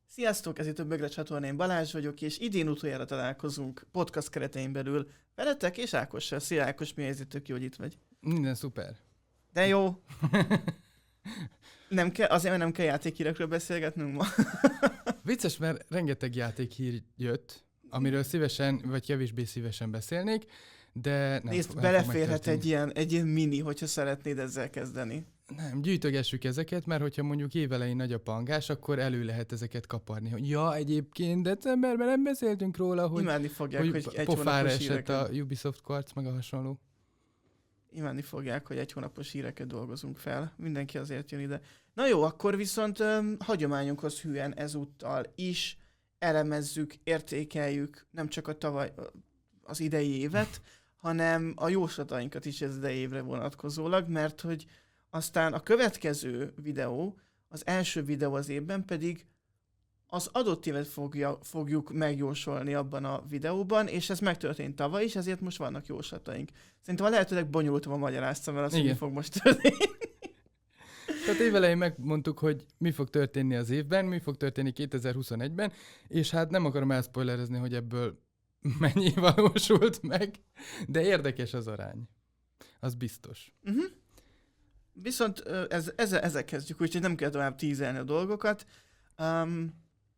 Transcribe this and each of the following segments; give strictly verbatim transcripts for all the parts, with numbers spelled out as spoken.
Sziasztok, ez itt a Bögre csatorna, én Balázs vagyok, és idén utoljára találkozunk podcast keretein belül veletek és Ákossal. Szia Ákos, mi helyzet, tök jó, hogy itt vagy? Minden szuper. De jó. Nem kell, azért, mert nem kell játékhírekről beszélgetnünk ma. Vicces, mert rengeteg játékhír jött, amiről szívesen, vagy kevésbé szívesen beszélnék, de nem. Nézd, nem beleférhet egy ilyen, egy ilyen mini, hogyha szeretnéd ezzel kezdeni. Nem, gyűjtögessük ezeket, mert hogyha mondjuk évelején nagy a pangás, akkor elő lehet ezeket kaparni. Hogy ja, egyébként decemberben nem beszéltünk róla, hogy, Imádni fogják, hogy, hogy egy pofára hónapos esett híreket. a Ubisoft Quartz, meg a hasonló. Imádni fogják, hogy egy hónapos híreket dolgozunk fel. Mindenki azért jön ide. Na jó, akkor viszont um, hagyományunkhoz hűen ezúttal is elemezzük, értékeljük nem csak a tavaly, az idei évet, hanem a jóslatainkat is az idei évre vonatkozólag, mert hogy aztán a következő videó, az első videó az évben pedig az adott évet fogja, fogjuk megjósolni abban a videóban, és ez megtörtént tavaly is, ezért most vannak jóslataink. Szerintem a lehetőleg bonyolultabban magyaráztam el azt, hogy mi fog most történni. Tehát évelején megmondtuk, hogy mi fog történni az évben, mi fog történni kétezer-huszonegyben, és hát nem akarom elszpoilerezni, hogy ebből mennyi valósult meg, de érdekes az arány. Az biztos. Uh-huh. Viszont ez, ezzel, ezzel kezdjük, úgyhogy nem kell tovább tízelni a dolgokat. Um,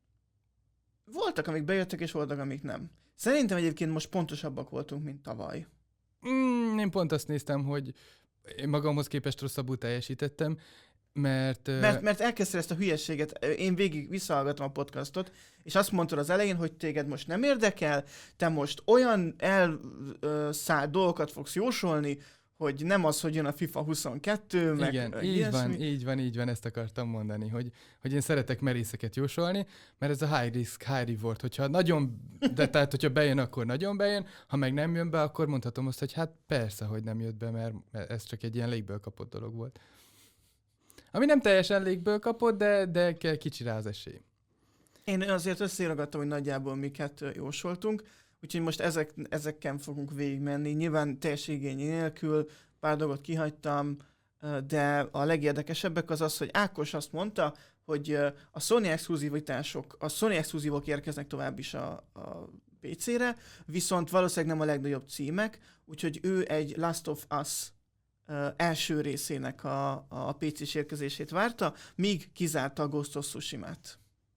voltak, amik bejöttek, és voltak, amik nem. Szerintem egyébként most pontosabbak voltunk, mint tavaly. Mm, én pont azt néztem, hogy én magamhoz képest rosszabbul teljesítettem, mert... Mert, mert elkezdted ezt a hülyességet, én végig visszahallgatom a podcastot, és azt mondtad az elején, hogy téged most nem érdekel, te most olyan elszállt dolgokat fogsz jósolni, hogy nem az, hogy jön a FIFA huszonkettő, meg igen, így ilyesmi. van, így van, így van, ezt akartam mondani, hogy, hogy én szeretek merészeket jósolni, mert ez a high risk, high reward, hogyha nagyon, de tehát, hogyha bejön, akkor nagyon bejön, ha meg nem jön be, akkor mondhatom azt, hogy hát persze, hogy nem jött be, mert ez csak egy ilyen légből kapott dolog volt. Ami nem teljesen légből kapott, de, de kicsi rá az esély. Én azért összeragadtam, hogy nagyjából miket jósoltunk, úgyhogy most ezek, ezekkel fogunk végigmenni. Nyilván teljes igény nélkül, pár dolgot kihagytam, de a legérdekesebbek az az, hogy Ákos azt mondta, hogy a Sony exkluzivitások, a Sony exkluzívok érkeznek tovább is a, a pé cére, viszont valószínűleg nem a legnagyobb címek, úgyhogy ő egy Last of Us első részének a, a pé cés érkezését várta, míg kizárta a Ghost of Tsushima-t.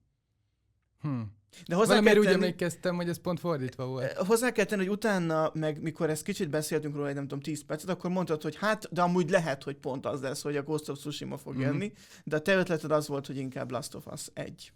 Hmm. De hozzá Valamiért tenni, úgy emlékeztem, hogy ez pont fordítva volt. Hozzá kell tenni, hogy utána, meg mikor ezt kicsit beszéltünk róla, egy nem tudom, tíz percet, akkor mondtad, hogy hát, de amúgy lehet, hogy pont az lesz, hogy a Ghost of Tsushima fog mm-hmm. jönni, de a te ötleted az volt, hogy inkább Last of Us egy.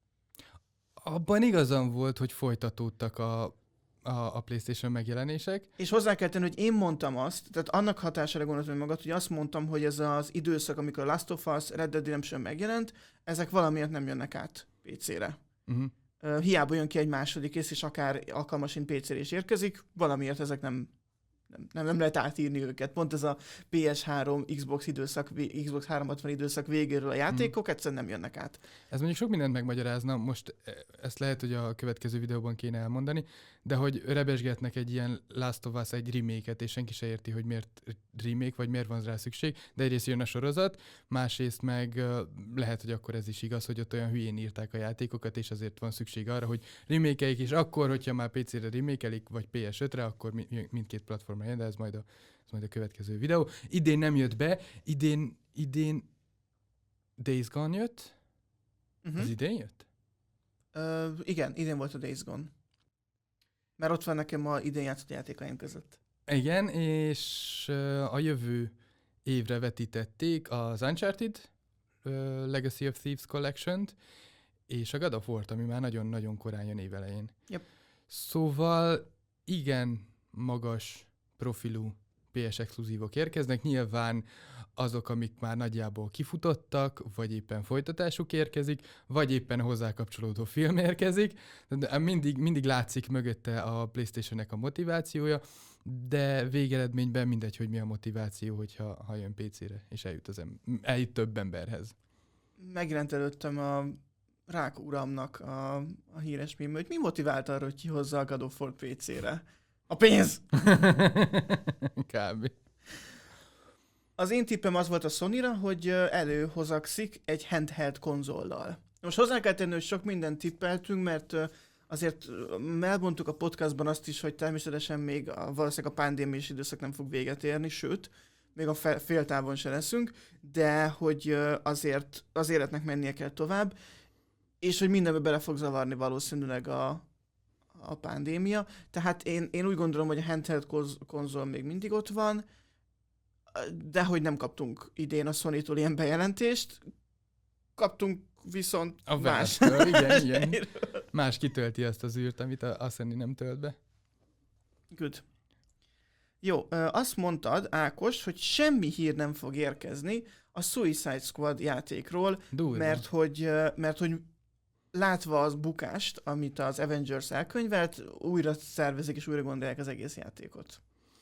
Abban igazam volt, hogy folytatódtak a, a, a PlayStation megjelenések. És hozzá kell tenni, hogy én mondtam azt, tehát annak hatására gondoltam magad, hogy azt mondtam, hogy ez az időszak, amikor a Last of Us, Red Dead Redemption megjelent, ezek valamiért nem jönnek át pé cére. Uh-huh. Uh, hiába jön ki egy második rész, és akár alkalmasint pé cére is érkezik, valamiért ezek nem, nem, nem, nem lehet átírni őket. Pont ez a pé es három, Xbox időszak, Xbox háromszázhatvan időszak végéről a játékok, mm. egyszerűen nem jönnek át. Ez mondjuk sok mindent megmagyarázna, most ezt lehet, hogy a következő videóban kéne elmondani, de hogy rebesgetnek egy ilyen Last of Us egy remake-et, és senki se érti, hogy miért remake, vagy miért van rá szükség, de egyrészt jön a sorozat, másrészt meg lehet, hogy akkor ez is igaz, hogy ott olyan hülyén írták a játékokat, és azért van szükség arra, hogy remake-eik, és akkor, hogyha már pé cére remake-elik, vagy pé es ötre, akkor mindkét platformra jön, de ez majd a, ez majd a következő videó. Idén nem jött be, idén, idén Days Gone jött? Uh-huh. Az idén jött? Uh, igen, idén volt a Days Gone. Mert ott van nekem a idén játszott játékaim között. Igen, és uh, a jövő évre vetítették az Uncharted uh, Legacy of Thieves Collection-t, és a God of War-t, ami már nagyon-nagyon korán jön évelején. Yep. Szóval igen magas profilú pé es exkluzívok érkeznek, nyilván azok, amik már nagyjából kifutottak, vagy éppen folytatásuk érkezik, vagy éppen hozzá kapcsolódó film érkezik. De mindig, mindig látszik mögötte a PlayStation-nek a motivációja, de végeredményben mindegy, hogy mi a motiváció, hogyha ha jön pé cére, és eljut, az em- eljut több emberhez. Megjelent előttem a Rák uramnak a, a híres mém, hogy mi motivált arra, hogy kihozza a God of War pé cére? A pénz! Kb. Az én tippem az volt a Sonyra, hogy előhozakszik egy handheld konzollal. Most hozzá kell tenni, hogy sok mindent tippeltünk, mert ö, azért ö, elmondtuk a podcastban azt is, hogy természetesen még a, valószínűleg a pandémiás időszak nem fog véget érni, sőt, még a fe, féltávon se leszünk, de hogy ö, azért az életnek mennie kell tovább, és hogy mindenbe bele fog zavarni valószínűleg a, a pandémia. Tehát én, én úgy gondolom, hogy a handheld konz- konzol még mindig ott van, de hogy nem kaptunk idén a Sony-tól ilyen bejelentést, kaptunk viszont A más. Valve-től, igen, igen. Más kitölti azt az űrt, amit a, a Sony nem tölt be. Good. Jó, ö, azt mondtad, Ákos, hogy semmi hír nem fog érkezni a Suicide Squad játékról, Durva. mert hogy, ö, mert hogy látva az bukást, amit az Avengers elkönyvelt, újra szervezik és újra gondolják az egész játékot.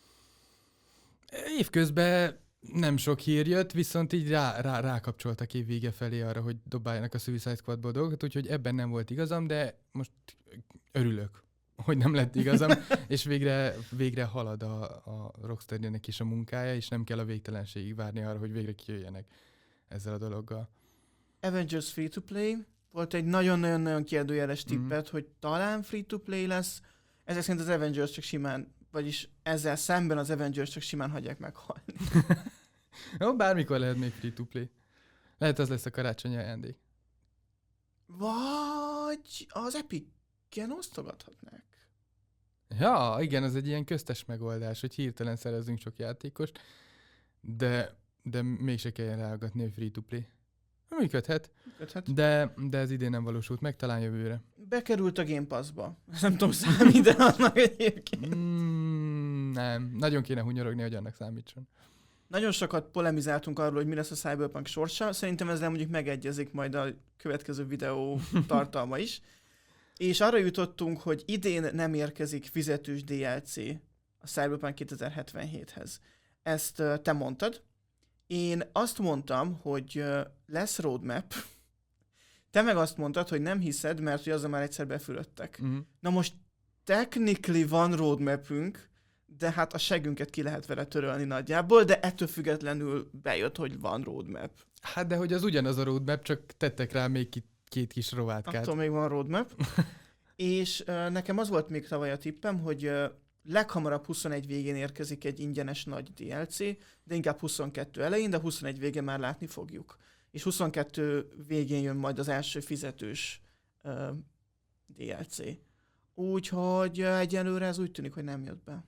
Évközben nem sok hír jött, viszont így rá, rá, rákapcsoltak év vége felé arra, hogy dobáljanak a Suicide Squadból dolgokat, úgyhogy ebben nem volt igazam, de most örülök, hogy nem lett igazam, és végre, végre halad a, a Rocksteadynek is a munkája, és nem kell a végtelenségig várni arra, hogy végre kijöjjenek ezzel a dologgal. Avengers Free-to-Play, volt egy nagyon-nagyon-nagyon kérdőjeles Mhm. tippet, hogy talán Free-to-Play lesz, ezek szerint az Avengers csak simán, vagyis ezzel szemben az Avengers csak simán hagyják meghalni. Jó, bármikor lehet még free-to-play. Lehet az lesz a karácsonyi ajándék. Vagy az Epic-en osztogathatnák. Ja, igen, az egy ilyen köztes megoldás, hogy hirtelen szerezzünk sok játékost, de, de mégse kelljen ráaggatni, hogy free-to-play. Működhet, Köthet. de, de ez idén nem valósult meg, talán jövőre. Bekerült a Game Pass-ba. Ezt nem tudom számít, de annak egyébként. Mm, nem, nagyon kéne hunyorogni, hogy annak számítson. Nagyon sokat polemizáltunk arról, hogy mi lesz a Cyberpunk sorsa. Szerintem ezzel mondjuk megegyezik majd a következő videó tartalma is. És arra jutottunk, hogy idén nem érkezik fizetős dé el cé a Cyberpunk kétezer-hetvenhéthez. Ezt uh, te mondtad. Én azt mondtam, hogy uh, lesz roadmap. Te meg azt mondtad, hogy nem hiszed, mert hogy azzal már egyszer befülöttek. Mm. Na most technically van roadmapünk, de hát a segünket ki lehet vele törölni nagyjából, de ettől függetlenül bejött, hogy van roadmap. Hát de hogy az ugyanaz a roadmap, csak tettek rá még ki- két kis rovátkát. Attól még van roadmap. És uh, nekem az volt még tavaly a tippem, hogy uh, leghamarabb huszonegy végén érkezik egy ingyenes nagy dé el cé, de inkább huszonkettő elején, de huszonegy végén már látni fogjuk. És huszonkettő végén jön majd az első fizetős uh, dé el cé. Úgyhogy uh, egyelőre ez úgy tűnik, hogy nem jött be.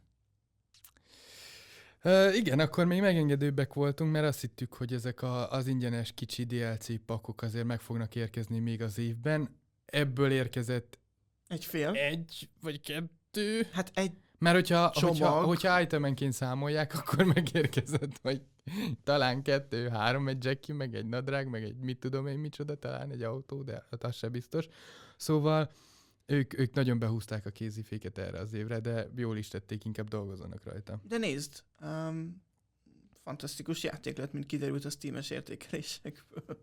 Uh, igen, akkor még megengedőbbek voltunk, mert azt hittük, hogy ezek a, az ingyenes kicsi dé el cé pakok azért meg fognak érkezni még az évben. Ebből érkezett Egy fél. egy vagy kettő. Hát egy Mert hogyha, Csomag. hogyha, hogyha itemenként számolják, akkor megérkezett, vagy talán kettő, három, egy Jackie, meg egy nadrág, meg egy mit tudom én micsoda, talán egy autó, de hát az se biztos. Szóval ők, ők nagyon behúzták a kéziféket erre az évre, de jól is tették, inkább dolgozzanak rajta. De nézd, um, fantasztikus játék lett, mint kiderült a Steam-es értékelésekből.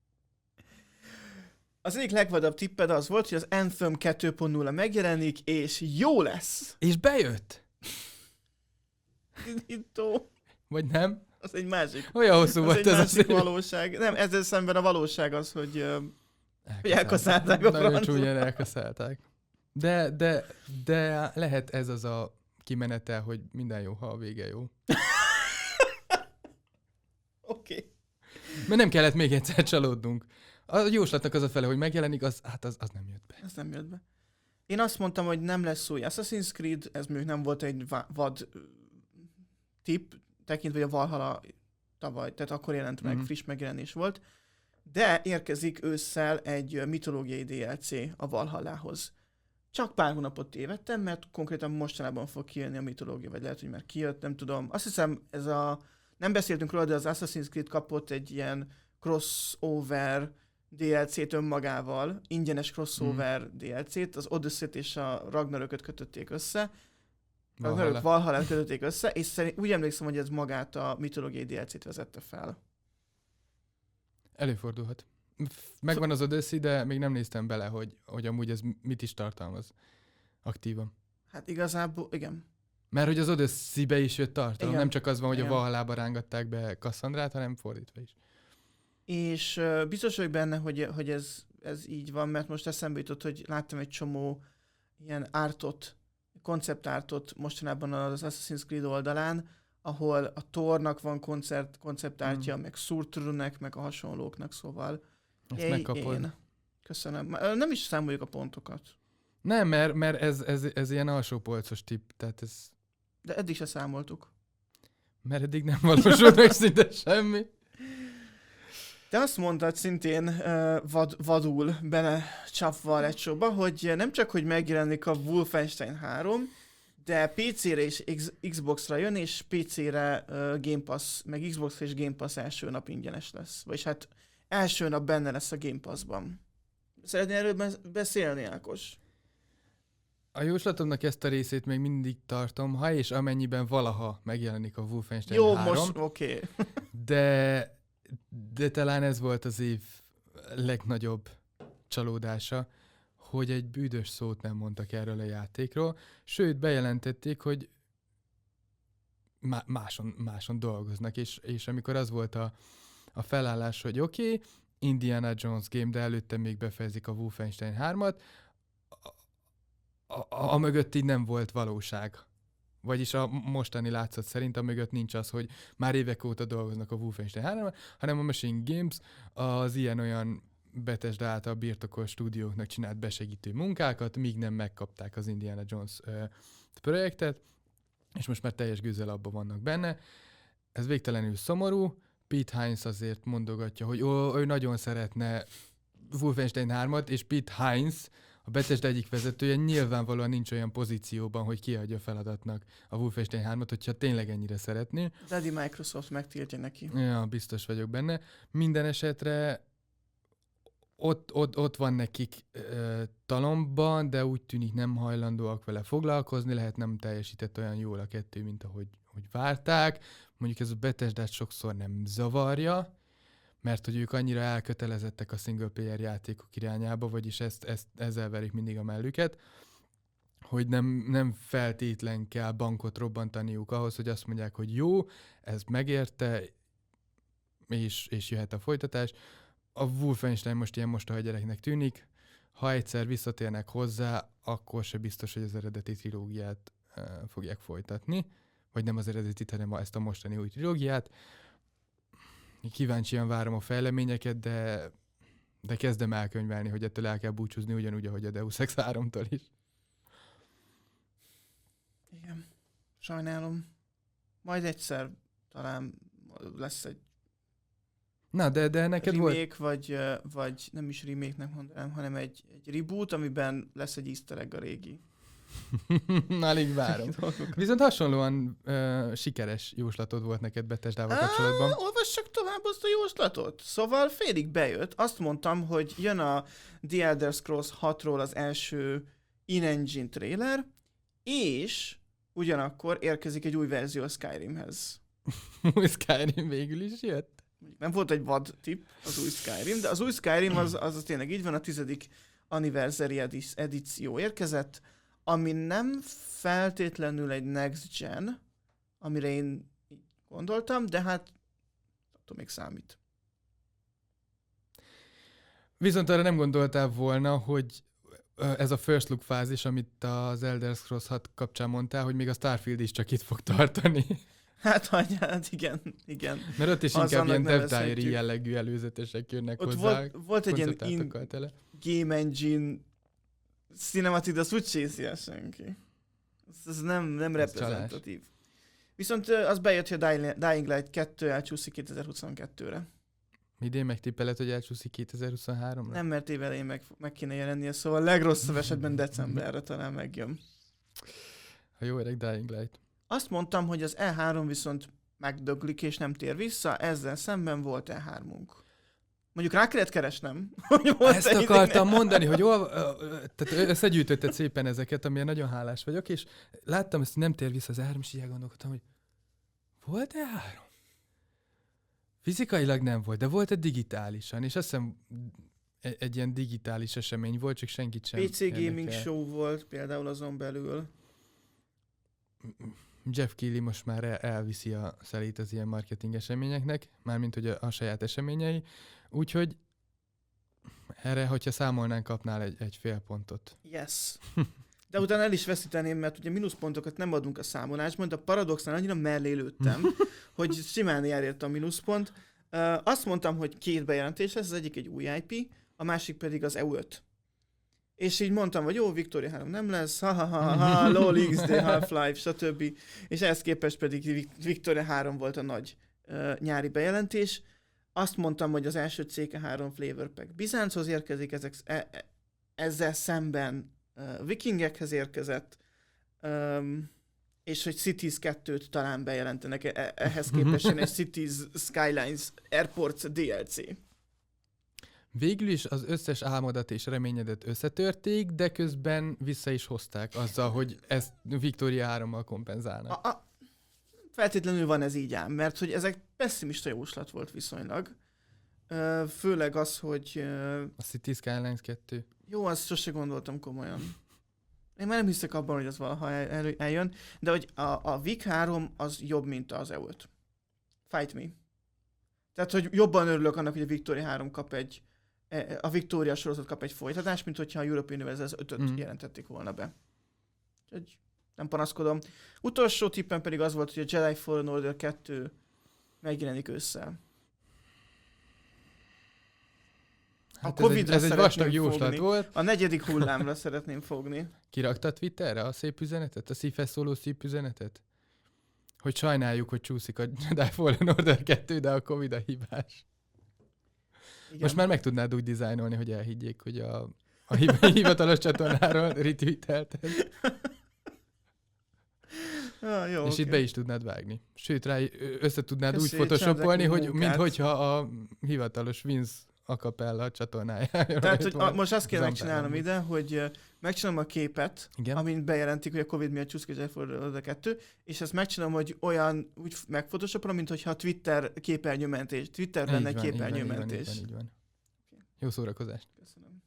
Az egyik legvadabb tipped az volt, hogy az Anthem kettő pont nulla megjelenik, és jó lesz. És bejött! Indító. Vagy nem? Az egy másik. Olyan hosszú Az volt egy ez a másik szél. valóság. Nem, ezzel szemben a valóság az, hogy, ö, hogy elkaszálták a Nagyon francba. csúnyán elkaszálták. De, de, de lehet ez az a kimenetel, hogy minden jó, ha a vége jó. Oké. Okay. Mert nem kellett még egyszer csalódnunk. A jóslatnak az a fele, hogy megjelenik, az, hát az, az nem jött be. Ez nem jött be. Én azt mondtam, hogy nem lesz új Assassin's Creed, ez még nem volt egy va- vad ö, tipp, tekintve, hogy a Valhalla tavaly, tehát akkor jelent meg, Mhm. friss megjelenés volt. De érkezik ősszel egy ö, mitológiai dé el cé a Valhallához. Csak pár hónapot tévedtem, mert konkrétan mostanában fog kijönni a mitológia, vagy lehet, hogy már kijött, nem tudom. Azt hiszem, ez a... Nem beszéltünk róla, de az Assassin's Creed kapott egy ilyen crossover dé el cét önmagával, ingyenes crossover mm. dé el cét, az Odyssey-t és a Ragnarököt kötötték össze. Ragnarök Valhallát kötötték össze, és szerint, úgy emlékszem, hogy ez magát a mitológiai dé el cét vezette fel. Előfordulhat. Megvan az Odyssey, de még nem néztem bele, hogy, hogy amúgy ez mit is tartalmaz aktívan. Hát igazából, igen. Mert hogy az Odyssey-be is jött tartalom, Igen. nem csak az van, hogy Igen. a Valhallába rángatták be Kasszandrát, hanem fordítva is. És uh, biztos vagyok benne, hogy, hogy ez ez így van, mert most eszembe jutott, hogy láttam egy csomó ilyen ártot, konceptártot mostanában az Assassin's Creed oldalán, ahol a Thornak van koncert, konceptártja, mm. meg Surtrnek, meg a hasonlóknak, szóval Ezt én, megkapod. én. Köszönöm. Nem is számoljuk a pontokat. Nem, mert, mert ez, ez, ez ilyen alsópolcos tipp, tehát ez... De eddig se számoltuk. Mert eddig nem valósult meg szinte semmi. Te azt mondtad szintén uh, vad, vadul bele csapva a lecsóba, hogy nem csak, hogy megjelenik a Wolfenstein három, de pé cére és X- Xboxra jön, és pé cére uh, Game Pass, meg Xbox és Game Pass első nap ingyenes lesz. Vagyis hát első nap benne lesz a Game Passban. Szeretnél erről beszélni, Ákos? A jóslatomnak ezt a részét még mindig tartom, ha és amennyiben valaha megjelenik a Wolfenstein Jó, három. most oké. Okay. de, de talán ez volt az év legnagyobb csalódása, hogy egy bűdös szót nem mondtak erről a játékról, sőt bejelentették, hogy má- máson, máson dolgoznak, és, és amikor az volt a, a felállás, hogy oké, okay, Indiana Jones game, de előtte még befejezik a Wolfenstein hármat, a, a, a mögött így nem volt valóság. Vagyis a mostani látszat szerint a mögött nincs az, hogy már évek óta dolgoznak a Wolfenstein háromban, hanem a Machine Games az ilyen-olyan Bethesda által birtokolt stúdióknak csinált besegítő munkákat, míg nem megkapták az Indiana Jones ö, projektet, és most már teljes gőzzel abban vannak benne. Ez végtelenül szomorú. Pete Hines azért mondogatja, hogy ó, ő nagyon szeretne Wolfenstein hármat, és Pete Hines, a Bethesda egyik vezetője nyilvánvalóan nincs olyan pozícióban, hogy kiadja feladatnak a Wolfenstein hármat, hogyha tényleg ennyire szeretné. Daddy Microsoft megtiltja neki. Ja, biztos vagyok benne. Minden esetre ott, ott, ott van nekik ö, talomban, de úgy tűnik nem hajlandóak vele foglalkozni, lehet nem teljesített olyan jól a kettő, mint ahogy hogy várták. Mondjuk ez a Bethesdát sokszor nem zavarja, mert hogy ők annyira elkötelezettek a single player játékok irányába, vagyis ezt, ezt, ezzel verik mindig a mellüket, hogy nem, nem feltétlen kell bankot robbantaniuk ahhoz, hogy azt mondják, hogy jó, ez megérte, és, és jöhet a folytatás. A Wolfenstein most ilyen mostoha gyereknek tűnik, ha egyszer visszatérnek hozzá, akkor se biztos, hogy az eredeti trilógiát uh, fogják folytatni, vagy nem az eredetit, hanem ezt a mostani új trilógiát. Kíváncsian várom a fejleményeket, de, de kezdem elkönyvelni, hogy ettől el kell búcsúzni, ugyanúgy, ahogy a Deus Ex háromtól is. Igen, sajnálom. Majd egyszer talán lesz egy Na, de, de neked remake, volt... vagy, vagy nem is remake-nek mondanám, hanem egy, egy reboot, amiben lesz egy easter egg a régi. Alig várom. Viszont hasonlóan uh, sikeres jóslatod volt neked Bethesdával kapcsolatban. Olvassak tovább azt a jóslatot. Szóval félig bejött. Azt mondtam, hogy jön a The Elder Scrolls hatról az első in-engine trailer, és ugyanakkor érkezik egy új verzió a Skyrimhez. Új Skyrim végül is jött? Nem volt egy vad tipp az új Skyrim, de az új Skyrim az, az tényleg így van, a tizedik anniversary edíció érkezett, ami nem feltétlenül egy next gen, amire én gondoltam, de hát attól még számít. Viszont arra nem gondoltál volna, hogy ez a first look fázis, amit az Elder Scrolls hat kapcsán mondtál, hogy még a Starfield is csak itt fog tartani. Hát, hát igen, igen. Mert ott is Az inkább ilyen annak dev diary nevezhetjük. jellegű előzetesek jönnek Ott hozzá. volt, volt egy ilyen konceptátokkal tele. game engine cinematic, de azt úgy csészje senki. Ez, ez nem, nem reprezentatív. Viszont az bejött, hogy a Dying Light kettő elcsúszik kétezer-huszonkettőre. Idén megtippeled, hogy elcsúszik kétezer-huszonháromra? Nem, mert évelején meg, meg kéne jelennie, szóval legrosszabb esetben decemberre talán megjön. A jó öreg Dying Light. Azt mondtam, hogy az E három viszont megdöglik és nem tér vissza, ezzel szemben volt E hármunk. Mondjuk rá kellett keresnem. Hogy volt Ezt akartam mondani, hogy olva, tehát összegyűjtötted szépen ezeket, amilyen nagyon hálás vagyok, és láttam ezt, hogy nem tér vissza az E három, és így elgondolkodtam, hogy volt E három? Fizikailag nem volt, de volt egy digitálisan, és azt hiszem egy, egy ilyen digitális esemény volt, csak senkit sem pé cé Gaming érdekel. Show volt például azon belül. Jeff Keighley most már el, elviszi a szelét az ilyen marketing eseményeknek, mármint hogy a, a saját eseményei, úgyhogy Erre, hogyha számolnánk, kapnál egy, egy fél pontot. Yes. De utána el is veszíteném, mert ugye mínuszpontokat nem adunk a számolásban, de a paradoxnál annyira mellé lőttem, hogy simán elért a mínuszpont. Uh, azt mondtam, hogy két bejelentés lesz, az egyik egy új i pé, a másik pedig az E U öt. És így mondtam, hogy jó, Victoria három nem lesz, ha-ha-ha, LOL, iksz dé, Half-Life, stb. És ehhez képest pedig Victoria három volt a nagy uh, nyári bejelentés. Azt mondtam, hogy az első cé ká három Flavor Pack Bizánchoz érkezik, ezek, e, e, ezzel szemben uh, Vikingekhez érkezett, um, és hogy Cities kettőt talán bejelentenek, e- ehhez képest egy Cities Skylines Airports dé el cé. Végül is az összes álmodat és reményedet összetörték, de közben vissza is hozták azzal, hogy ezt Victoria hárommal kompenzálnak. A, a, feltétlenül van ez így ám, mert hogy ezek pessimista jóslat volt viszonylag. Uh, főleg az, hogy... Uh, a Cities Skylines kettő. Jó, azt sose gondoltam komolyan. Én már nem hiszek abban, hogy az valaha el, el, eljön, de hogy a, a Vic három az jobb, mint az E U öt. Fight me. Tehát, hogy jobban örülök annak, hogy a Victoria három kap egy, a Victoria sorozat kap egy folytatást, mint hogyha a European Universalis ötöt mm. jelentették volna be. Úgyhogy nem panaszkodom. Utolsó tippem pedig az volt, hogy a Jedi Fallen Order kettő megjelenik ősszel. Hát a Covid-ra ez egy, ez egy vastag jóslat volt. A negyedik hullámra szeretném fogni. Kirakta Twitterre a szép üzenetet? A szívhez szóló szép üzenetet? Hogy sajnáljuk, hogy csúszik a Jedi Fallen Order kettő, de a Covid a hibás. Igen. Most már meg tudnád úgy dizájnolni, hogy elhiggyék, hogy a, a hivatalos csatornáról retweetelted. Ah, jó, és okay. Itt be is tudnád vágni. Sőt, rá össze tudnád Köszönjük, úgy photoshopolni, hogy minthogyha a hivatalos Vince a Capella csatornájára. Tehát, hogy a, most azt kell megcsinálnom ide, hogy megcsinálom a képet, igen, amint bejelentik, hogy a Covid miatt csúszik a Jedi Fallen kettő, és ezt megcsinálom, hogy olyan úgy megfotoshopolom, mint hogyha a Twitter képernyőmentés, Twitter benne egy képernyőmentés. Így van, így van, így van. Okay. Jó szórakozást. Köszönöm.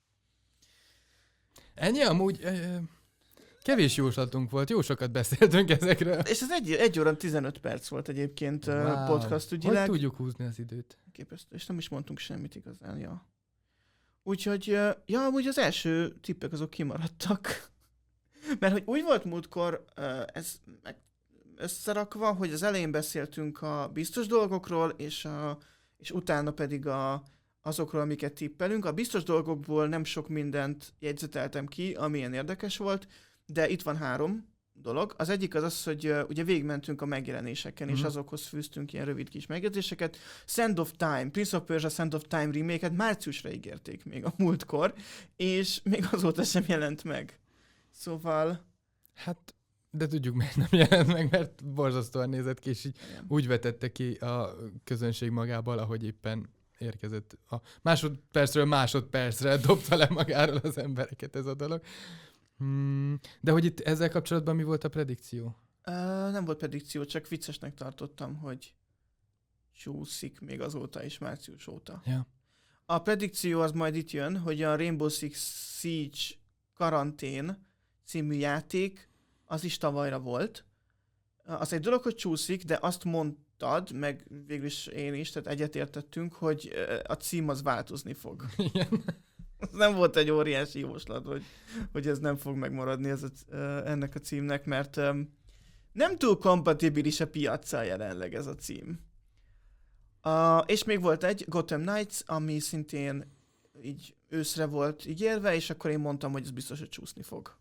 Ennyi amúgy... Uh, Kevés jóslatunk volt, jó sokat beszéltünk ezekről. És ez egy, egy óra tizenöt perc volt egyébként wow. podcast ügyileg. Hogy tudjuk húzni az időt? Képesztő, és nem is mondtunk semmit igazán, ja. Úgyhogy, ja, amúgy az első tippek azok kimaradtak. Mert hogy úgy volt múltkor ez meg összerakva, hogy az elején beszéltünk a biztos dolgokról, és, a, és utána pedig a, azokról, amiket tippelünk. A biztos dolgokból nem sok mindent jegyzeteltem ki, amilyen érdekes volt, de itt van három dolog. Az egyik az az, hogy uh, ugye végigmentünk a megjelenéseken, mm-hmm. és azokhoz fűztünk ilyen rövid kis megjegyzéseket. Sand of Time, Prince of Persia Sand of Time remake-et márciusra ígérték még a múltkor, és még azóta sem jelent meg. Szóval... Hát, de tudjuk, miért nem jelent meg, mert borzasztóan nézett ki, és így igen. Úgy vetette ki a közönség magából, ahogy éppen érkezett. A másodpercről másodpercre dobta le magáról az embereket ez a dolog. Hmm, de hogy itt ezzel kapcsolatban mi volt a predikció? Uh, nem volt predikció, csak viccesnek tartottam, hogy csúszik még azóta is, március óta. Ja. A predikció az majd itt jön, hogy a Rainbow Six Siege Karantén című játék az is tavalyra volt. Az egy dolog, hogy csúszik, de azt mondtad, meg végül is én is, tehát egyetértettünk, hogy a cím az változni fog. Igen. Nem volt egy óriási jóslat, hogy, hogy ez nem fog megmaradni ez a, ennek a címnek, mert um, nem túl kompatibilis a piaccal jelenleg ez a cím. Uh, és még volt egy Gotham Knights, ami szintén így őszre volt ígérve, és akkor én mondtam, hogy ez biztos, hogy csúszni fog.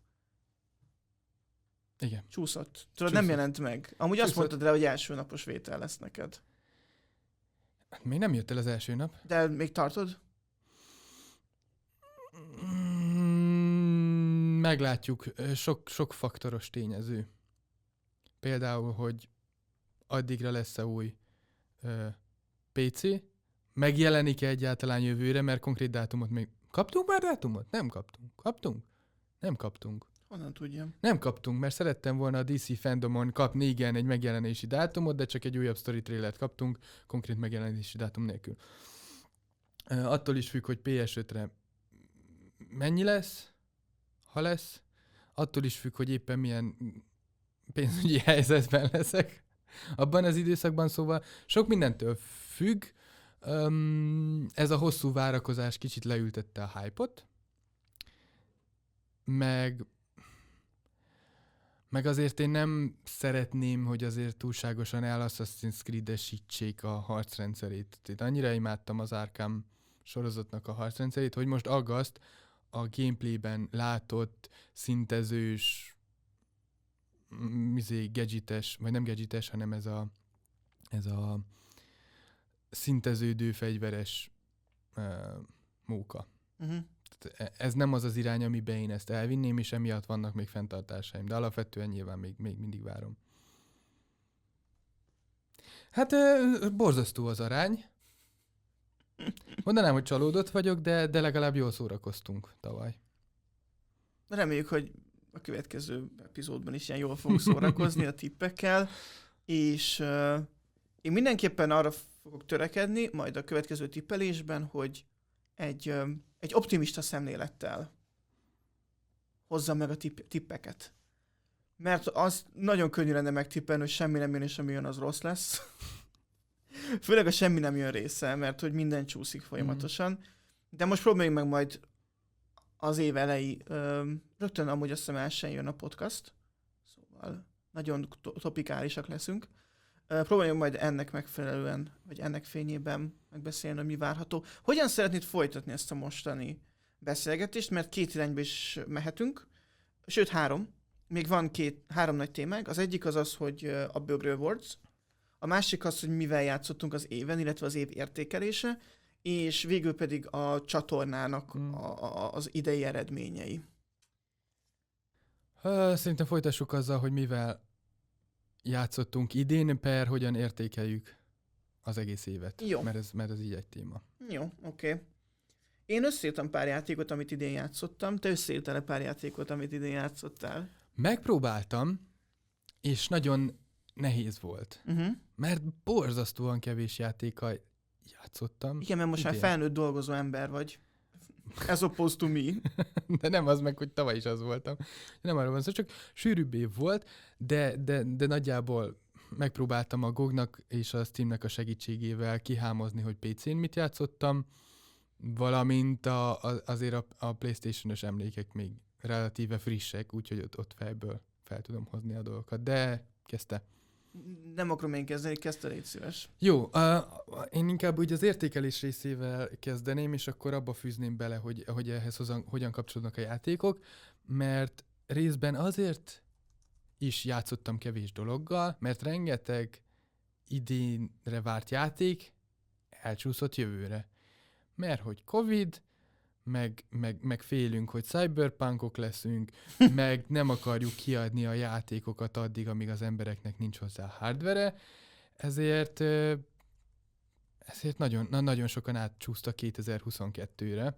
Igen. Csúszott. Tudod, Csúszott. Nem jelent meg. Amúgy Csúszott. Azt mondtad rá, hogy első napos vétel lesz neked. Még nem jött el az első nap. De még tartod? Mm, meglátjuk. Sok, sok faktoros tényező. Például, hogy addigra lesz-e új ö, pé cé, megjelenik-e egyáltalán jövőre, mert konkrét dátumot még... Kaptunk már dátumot? Nem kaptunk. Kaptunk? Nem kaptunk. Honnan tudjam? Nem kaptunk, mert szerettem volna a dé cé fandomon kapni, igen, egy megjelenési dátumot, de csak egy újabb story trailert kaptunk, konkrét megjelenési dátum nélkül. Uh, attól is függ, hogy pé es ötre mennyi lesz, ha lesz, attól is függ, hogy éppen milyen pénzügyi helyzetben leszek abban az időszakban, szóval sok mindentől függ. Um, ez a hosszú várakozás kicsit leültette a hype-ot, meg, meg azért én nem szeretném, hogy azért túlságosan el Assassin's Creed-esítsék a harcrendszerét. Tehát annyira imádtam az Arkham sorozatnak a harcrendszerét, hogy most aggaszt a gameplayben látott, szintezős, mizé, gadgetes, vagy nem gadgetes, hanem ez a, ez a szinteződő fegyveres uh, móka. Uh-huh. Ez nem az az irány, amiben én ezt elvinném, és emiatt vannak még fenntartásaim, de alapvetően nyilván még, még mindig várom. Hát uh, borzasztó az arány. Mondanám, hogy csalódott vagyok, de, de legalább jól szórakoztunk tavaly. Reméljük, hogy a következő epizódban is ilyen jól fogunk szórakozni a tippekkel, és uh, én mindenképpen arra fogok törekedni, majd a következő tippelésben, hogy egy, um, egy optimista szemlélettel hozzam meg a tipp- tippeket. Mert az nagyon könnyű lenne megtippelni, hogy semmi nem jön, és ami jön, az rossz lesz. Főleg a semmi nem jön része, mert hogy minden csúszik folyamatosan. Mm. De most próbáljunk meg majd az év elejé, um, rögtön amúgy azt hiszem elsőn jön a podcast, szóval nagyon to- topikálisak leszünk. Uh, próbáljunk majd ennek megfelelően, vagy ennek fényében megbeszélni, hogy mi várható. Hogyan szeretnéd folytatni ezt a mostani beszélgetést, mert két irányba is mehetünk, sőt három. Még van két, három nagy témák. Az egyik az az, hogy uh, a Bögrő Awards, a másik az, hogy mivel játszottunk az éven, illetve az év értékelése, és végül pedig a csatornának hmm. a, a, az idei eredményei. Ha, szerintem folytassuk azzal, hogy mivel játszottunk idén, per hogyan értékeljük az egész évet. Jó. Mert ez, mert ez így egy téma. Jó, oké. Okay. Én összeírtam pár játékot, amit idén játszottam. Te összeírtál pár játékot, amit idén játszottál? Megpróbáltam, és nagyon nehéz volt. Uh-huh. Mert borzasztóan kevés játékkal játszottam. Igen, mert most idén. Már felnőtt dolgozó ember vagy. As opposed to me. De nem az meg, hogy tavaly is az voltam. Nem arról van szó, csak sűrűbb év volt, de, de, de nagyjából megpróbáltam a gognak és a Steamnek a segítségével kihámozni, hogy pé cén mit játszottam, valamint a, a, azért a, a PlayStation-ös emlékek még relatíve frissek, úgyhogy ott, ott fejből fel tudom hozni a dolgokat. De kezdte. Nem akarom én kezdeni, kezdte, légy szíves. Jó, uh, én inkább úgy az értékelés részével kezdeném, és akkor abba fűzném bele, hogy, hogy ehhez hozan, hogyan kapcsolódnak a játékok, mert részben azért is játszottam kevés dologgal, mert rengeteg idénre várt játék elcsúszott jövőre. Mert hogy Covid, meg, meg, meg félünk, hogy cyberpunkok leszünk, meg nem akarjuk kiadni a játékokat addig, amíg az embereknek nincs hozzá hardvere, ezért, ezért nagyon, na, nagyon sokan átcsúsztak kétezer-huszonkettőre.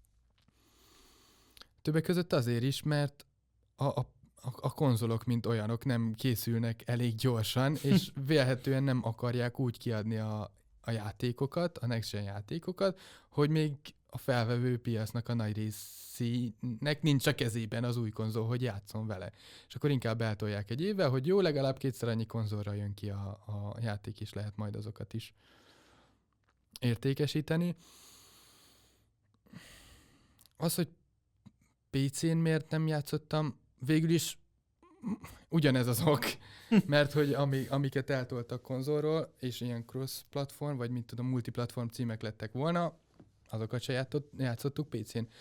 Többek között azért is, mert a, a, a konzolok, mint olyanok nem készülnek elég gyorsan, és vélhetően nem akarják úgy kiadni a, a játékokat, a next gen játékokat, hogy még a felvevő piacnak a nagy részének nincs a kezében az új konzol, hogy játszon vele. És akkor inkább eltolják egy évvel, hogy jó, legalább kétszer annyi konzolra jön ki a, a játék, és lehet majd azokat is értékesíteni. Az, hogy pé cén miért nem játszottam, végül is ugyanez az ok, mert hogy ami, amiket eltoltak konzolról, és ilyen cross-platform, vagy mint tudom, multiplatform címek lettek volna, azokat se játszott, játszottuk pé cén.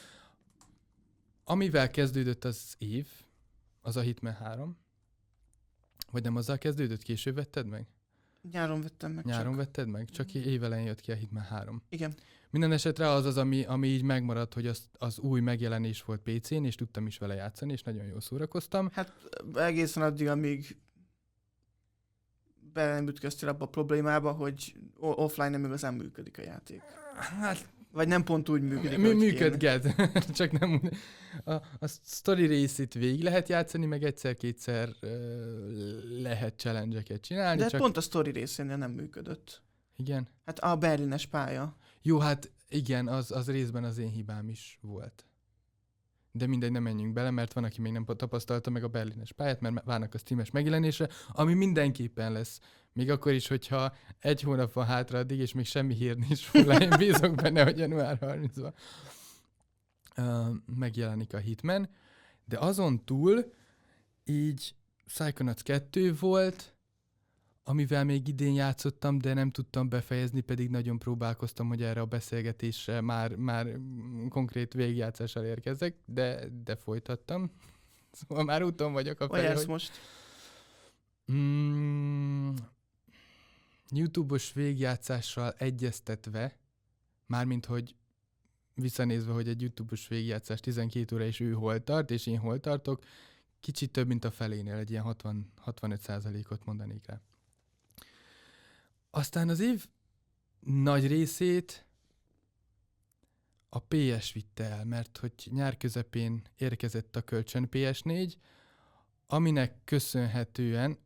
Amivel kezdődött az év, az a Hitman három. Vagy nem azzal kezdődött? Később vetted meg? Nyáron vettem meg. Nyáron csak. vetted meg? Csak évelején jött ki a Hitman három. Igen. Minden esetre az az, ami, ami így megmaradt, hogy az, az új megjelenés volt pé cén, és tudtam is vele játszani, és nagyon jól szórakoztam. Hát egészen addig, amíg bele nem ütköztél abba a problémába, hogy offline nem igazán működik a játék. Hát, vagy nem pont úgy működik, mű, működget, csak nem a, a sztori részét végig lehet játszani, meg egyszer-kétszer uh, lehet challenge-eket csinálni. De hát csak... pont a sztori részénél nem működött. Igen? Hát a berlines pálya. Jó, hát igen, az, az részben az én hibám is volt. de mindegy, nem menjünk bele, mert van, aki még nem tapasztalta meg a berlines pályát, mert várnak a Steam-es megjelenésre, ami mindenképpen lesz. Még akkor is, hogyha egy hónap van hátra addig, és még semmi hír nincs róla, én bízok benne, hogy január harmincadikán uh, megjelenik a Hitman, de azon túl így Psychonauts kettő volt, amivel még idén játszottam, de nem tudtam befejezni, pedig nagyon próbálkoztam, hogy erre a beszélgetésre már, már konkrét végigjátszással érkezzek, de, de folytattam. Szóval már úton vagyok a felé, hogy... most? Mm, YouTube-os végigjátszással egyeztetve, mármint, hogy visszanézve, hogy egy YouTube-os végigjátszás tizenkét óra, és ő hol tart, és én hol tartok, kicsit több, mint a felénél, egy ilyen hatvan-hatvanöt százalékot mondanék rá. Aztán az év nagy részét a pé es vitte el, mert hogy nyár közepén érkezett a kölcsön pé es négy, aminek köszönhetően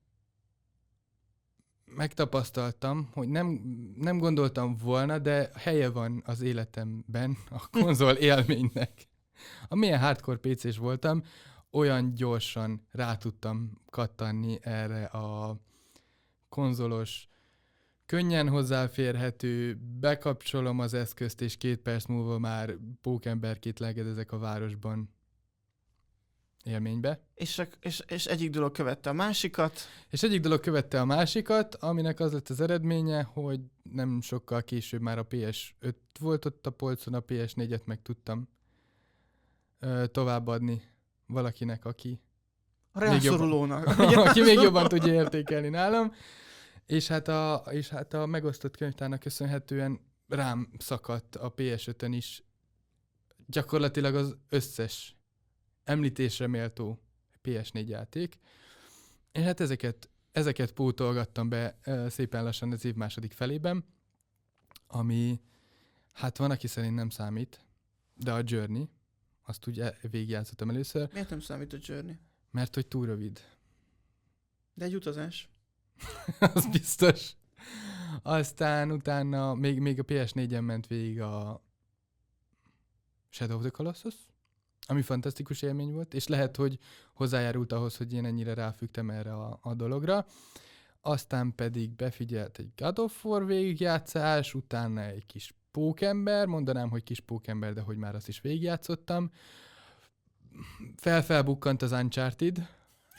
megtapasztaltam, hogy nem, nem gondoltam volna, de helye van az életemben a konzol élménynek. Amilyen hardcore pé cés voltam, olyan gyorsan rá tudtam kattanni erre a konzolos, könnyen hozzáférhető, bekapcsolom az eszközt, és két perc múlva már pókemberként legedezek a városban élménybe. És, és, és egyik dolog követte a másikat. És egyik dolog követte a másikat, aminek az lett az eredménye, hogy nem sokkal később már a pé es öt volt ott a polcon, a pé es négyet meg tudtam ö, továbbadni valakinek, aki a rászorulónak. aki még jobban tudja értékelni nálam. És hát, a, és hát a megosztott könyvtárnak köszönhetően rám szakadt a pé es ötön is gyakorlatilag az összes említésre méltó pé es négy játék. És hát ezeket, ezeket pótolgattam be uh, szépen lassan az év második felében, ami hát van, aki szerint nem számít, de a Journey, azt ugye végigjátszottam először. Miért nem számít a Journey? Mert hogy túl rövid. De egy utazás. Az biztos. Aztán utána még, még a pé es négyen ment végig a Shadow of the Colossus, ami fantasztikus élmény volt, és lehet, hogy hozzájárult ahhoz, hogy én ennyire ráfügtem erre a, a dologra. Aztán pedig befigyelt egy God of War végigjátszás, utána egy kis pókember, mondanám, hogy kis pókember, de hogy már azt is végigjátszottam. Felfelbukkant az Uncharted,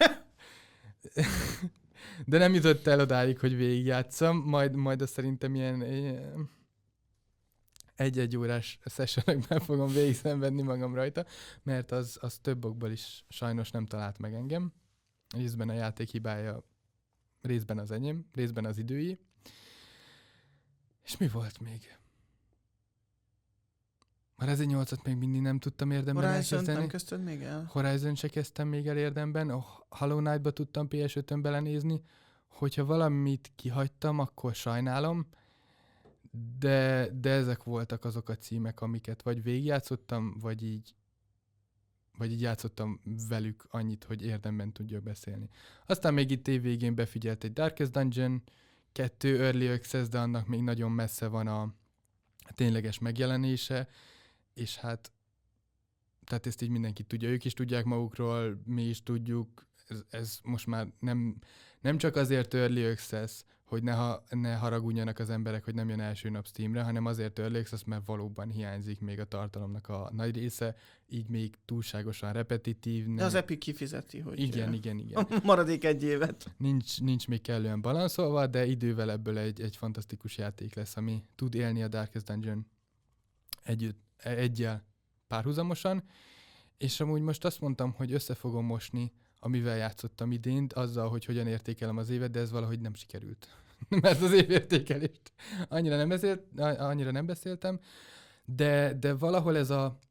de nem jutott el odáig, hogy végigjátszam, majd, majd azt szerintem ilyen egy-egy órás sessionekben fogom végig szenvedni magam rajta, mert az, az több okból is sajnos nem talált meg engem. Részben a játék hibája, részben az enyém, részben az idői. És mi volt még? A Rezi nyolcat még mindig nem tudtam érdemben Horizon elkezdeni. nem kezdted még el? Horizon se kezdtem még el érdemben. A Hollow Knight-ba tudtam pé es ötön belenézni. Hogyha valamit kihagytam, akkor sajnálom. De, de ezek voltak azok a címek, amiket vagy végigjátszottam, vagy így, vagy így játszottam velük annyit, hogy érdemben tudjak beszélni. Aztán még itt év végén befigyelt egy Darkest Dungeon kettő Early Access, de annak még nagyon messze van a, a tényleges megjelenése, és hát tehát ezt így mindenki tudja, ők is tudják magukról, mi is tudjuk, ez, ez most már nem, nem csak azért Early Access, hogy ne, ha, ne haragudjanak az emberek, hogy nem jön első nap Steamre, hanem azért Early Access, mert valóban hiányzik még a tartalomnak a nagy része, így még túlságosan repetitív. Nem... De az Epic kifizeti, hogy igen, igen, igen. maradék egy évet. Nincs, nincs még kellően balanszolva, de idővel ebből egy, egy fantasztikus játék lesz, ami tud élni a Darkest Dungeon együtt, egyel párhuzamosan, és amúgy most azt mondtam, hogy össze fogom mosni, amivel játszottam idén, azzal, hogy hogyan értékelem az évet, de ez valahogy nem sikerült. Mert az évértékelést annyira nem, beszélt, annyira nem beszéltem, de, de valahol ez a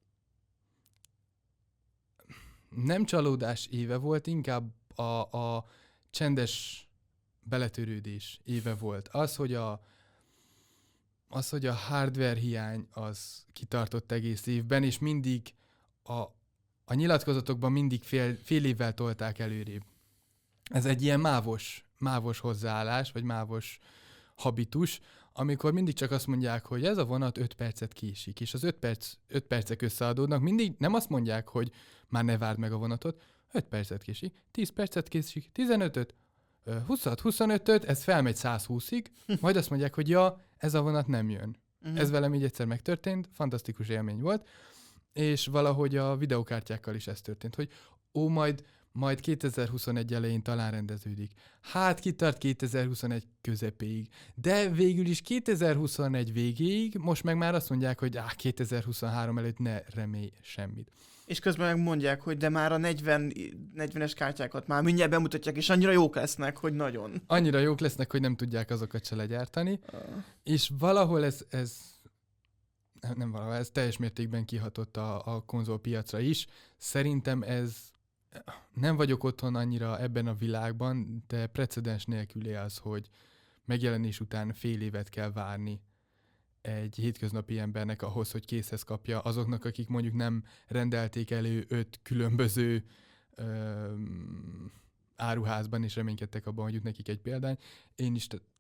nem csalódás éve volt, inkább a, a csendes beletörődés éve volt. Az, hogy a az, hogy a hardware hiány az kitartott egész évben, és mindig a, a nyilatkozatokban mindig fél, fél évvel tolták előrébb. Ez egy ilyen mávos, mávos hozzáállás, vagy mávos habitus, amikor mindig csak azt mondják, hogy ez a vonat öt percet késik, és az öt perc, öt percek összeadódnak, mindig nem azt mondják, hogy már ne várd meg a vonatot, öt percet késik, tíz percet késik, tizenötöt, húszat, huszonötöt, ez felmegy száz húszig, majd azt mondják, hogy ja, ez a vonat nem jön. Uh-huh. Ez velem így egyszer megtörtént, fantasztikus élmény volt, és valahogy a videokártyákkal is ez történt, hogy ó, majd, majd kétezer-huszonegy elején talán rendeződik. Hát kitart kétezer-huszonegy közepéig, de végül is kétezer-huszonegy végéig, most meg már azt mondják, hogy áh, kétezer-huszonhárom előtt ne remélj semmit. És közben meg mondják, hogy de már a negyven, negyvenes kártyákat már mindjárt bemutatják, és annyira jók lesznek, hogy nagyon. Annyira jók lesznek, hogy nem tudják azokat se legyártani, uh. és valahol ez, ez nem valahol, ez teljes mértékben kihatott a, a konzolpiacra is. Szerintem ez, nem vagyok otthon annyira ebben a világban, de precedens nélküli az, hogy megjelenés után fél évet kell várni egy hétköznapi embernek ahhoz, hogy készhez kapja, azoknak, akik mondjuk nem rendelték elő öt különböző ö, áruházban, és reménykedtek abban, hogy jut nekik egy példány. Én is t-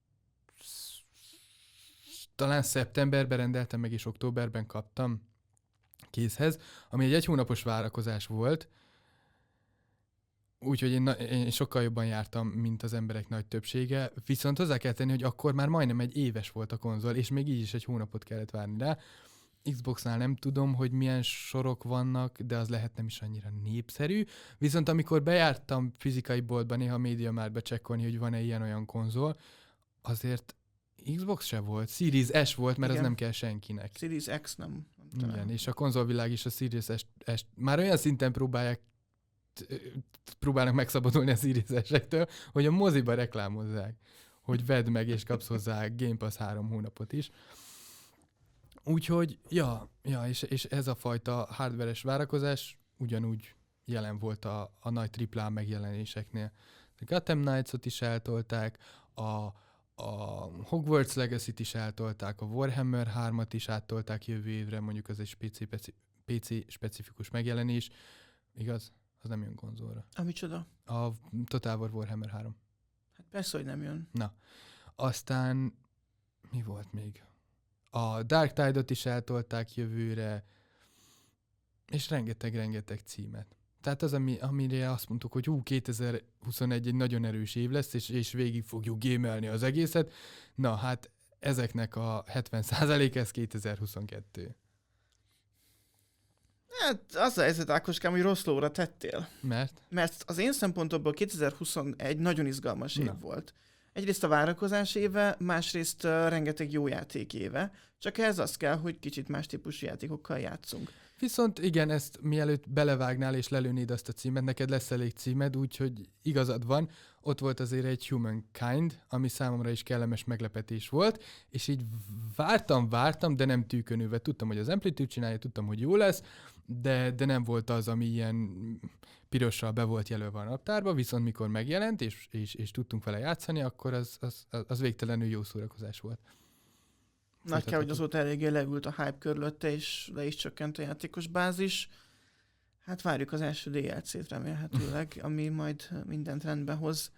talán szeptemberben rendeltem meg, és októberben kaptam készhez, ami egy egy hónapos várakozás volt, úgyhogy én, én sokkal jobban jártam, mint az emberek nagy többsége, viszont hozzá kell tenni, hogy akkor már majdnem egy éves volt a konzol, és még így is egy hónapot kellett várni rá. Xboxnál nem tudom, hogy milyen sorok vannak, de az lehet nem is annyira népszerű, viszont amikor bejártam fizikai boltba, néha MediaMarktba csekkolni, hogy van-e ilyen-olyan konzol, azért Xbox se volt, Series S volt, mert igen, az nem kell senkinek. Series X nem. nem igen, és a konzolvilág is a Series S már olyan szinten próbálják próbálnak megszabadulni a Series-esektől, hogy a moziba reklámozzák, hogy vedd meg, és kapsz hozzá Game Pass három hónapot is. Úgyhogy, ja, ja és, és ez a fajta hardveres várakozás ugyanúgy jelen volt a, a nagy triplá megjelenéseknél. A Gotham Knights-ot is eltolták, a, a Hogwarts Legacy-t is eltolták, a Warhammer hármat is áttolták jövő évre, mondjuk az egy pé cé specifikus megjelenés, igaz? Az nem jön konzolra. A micsoda? A Total War Warhammer három. Hát persze, hogy nem jön. Na. Aztán mi volt még? A Dark Tide-ot is eltolták jövőre, és rengeteg-rengeteg címet. Tehát az, ami, amire azt mondtuk, hogy hú, kétezer-huszonegy egy nagyon erős év lesz, és, és végig fogjuk gémelni az egészet. Na, hát ezeknek a hetven százaléka ez kétezer-huszonkettő. Hát az a helyzet, Ákoskám, hogy rossz lóra tettél. Mert? Mert az én szempontomból kétezer-huszonegy nagyon izgalmas év Na. volt. Egyrészt a várakozás éve, másrészt uh, rengeteg jó játék éve. Csak ehhez az kell, hogy kicsit más típusú játékokkal játszunk. Viszont igen, ezt mielőtt belevágnál és lelőnéd azt a címet, neked lesz elég címed, úgyhogy igazad van, ott volt azért egy Humankind, ami számomra is kellemes meglepetés volt, és így vártam, vártam, de nem tűkönülve. Tudtam, hogy az Amplitude csinálja, tudtam, hogy jó lesz, de, de nem volt az, ami ilyen pirossal be volt jelölve a naptárba, viszont mikor megjelent, és, és, és tudtunk vele játszani, akkor az, az, az végtelenül jó szórakozás volt. Nagy kell, hogy azóta eléggé leült a hype körülötte, és le is csökkent a játékos bázis. Hát várjuk az első dé el cét remélhetőleg, ami majd mindent rendbe hoz.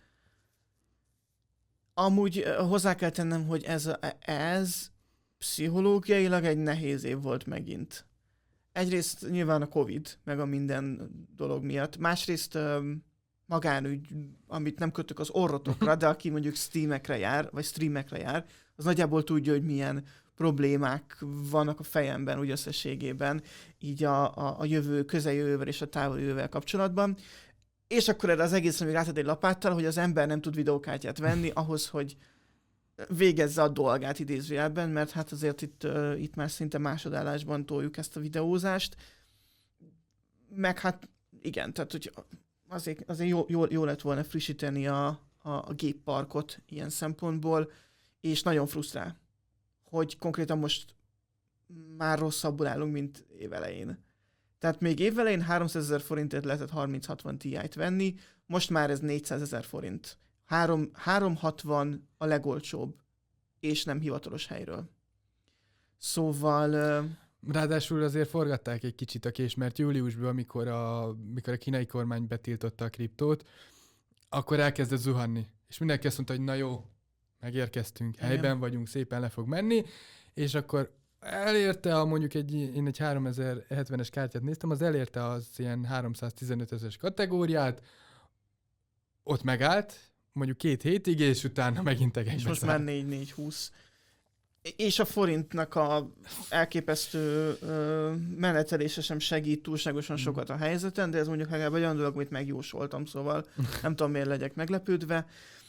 Amúgy hozzá kell tennem, hogy ez, ez pszichológiailag egy nehéz év volt megint. Egyrészt nyilván a Covid, meg a minden dolog miatt. Másrészt magánügy, amit nem kötök az orrotokra, de aki mondjuk Steamekre jár, vagy streamekre jár, az nagyjából tudja, hogy milyen problémák vannak a fejemben úgy összességében, így a, a, a jövő, közeljövővel és a távoljövővel kapcsolatban. És akkor erre az egészen még rátad egy lapáttal, hogy az ember nem tud videókártyát venni ahhoz, hogy végezze a dolgát idézőjelben, mert hát azért itt, uh, itt már szinte másodállásban toljuk ezt a videózást. Meg hát igen, tehát hogy azért, azért jó, jó, jó lett volna frissíteni a, a, a gépparkot ilyen szempontból, és nagyon frusztrál, hogy konkrétan most már rosszabbul állunk, mint évelején. Tehát még évelején háromszázezer forintért lehetett harminc hatvan Ti-t venni, most már ez négyszázezer forint. három, háromszázhatvan a legolcsóbb, és nem hivatalos helyről. Szóval... Ráadásul azért forgatták egy kicsit a kést, mert júliusban, amikor a, amikor a kínai kormány betiltotta a kriptót, akkor elkezdett zuhanni. És mindenki azt mondta, hogy na jó, megérkeztünk, Igen. helyben vagyunk, szépen le fog menni, és akkor elérte a mondjuk egy, én egy háromezer-hetvenes kártyát néztem, az elérte az ilyen háromszáztizenöt ezeres kategóriát, ott megállt, mondjuk két hétig, és utána megint egy És most már négy négy húsz. És a forintnak a elképesztő ö, menetelése sem segít túlságosan Mm. sokat a helyzeten, de ez mondjuk legalább egy olyan dolog, amit megjósoltam, szóval nem tudom, miért legyek meglepődve.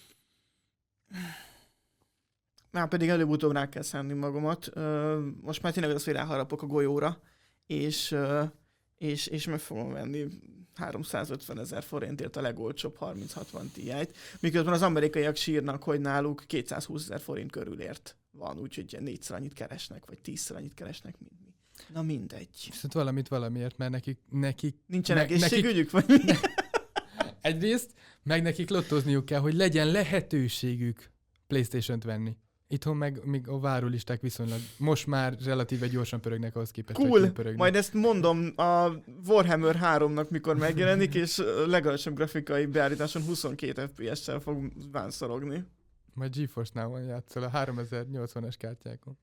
Már pedig előbb-utóbb rá kell szánni magamat. Ö, most már tényleg az, hogy ráharapok a golyóra, és, ö, és, és meg fogom venni háromszázötven ezer forintért a legolcsóbb harminc hatvan Ti-t, miközben az amerikaiak sírnak, hogy náluk kétszázhúsz ezer forint körülért van, úgyhogy négyszer annyit keresnek, vagy tízszer annyit keresnek, mint mi. Na mindegy. Viszont valamit valamiért, mert nekik, nekik Nincsen ne- egészségügyük, vagy mi? egyrészt, meg nekik lottozniuk kell, hogy legyen lehetőségük PlayStation-t venni. Itthon meg még a várólisták viszonylag most már relatíve gyorsan pörögnek ahhoz képest, hogy Cool, kipörögnek. majd ezt mondom a Warhammer háromnak, mikor megjelenik, és legalacsonyabb grafikai beállításon huszonkét ef pé es-sel fog vánszorogni. Majd GeForce Now-on játszol a háromezer-nyolcvanas kártyákon.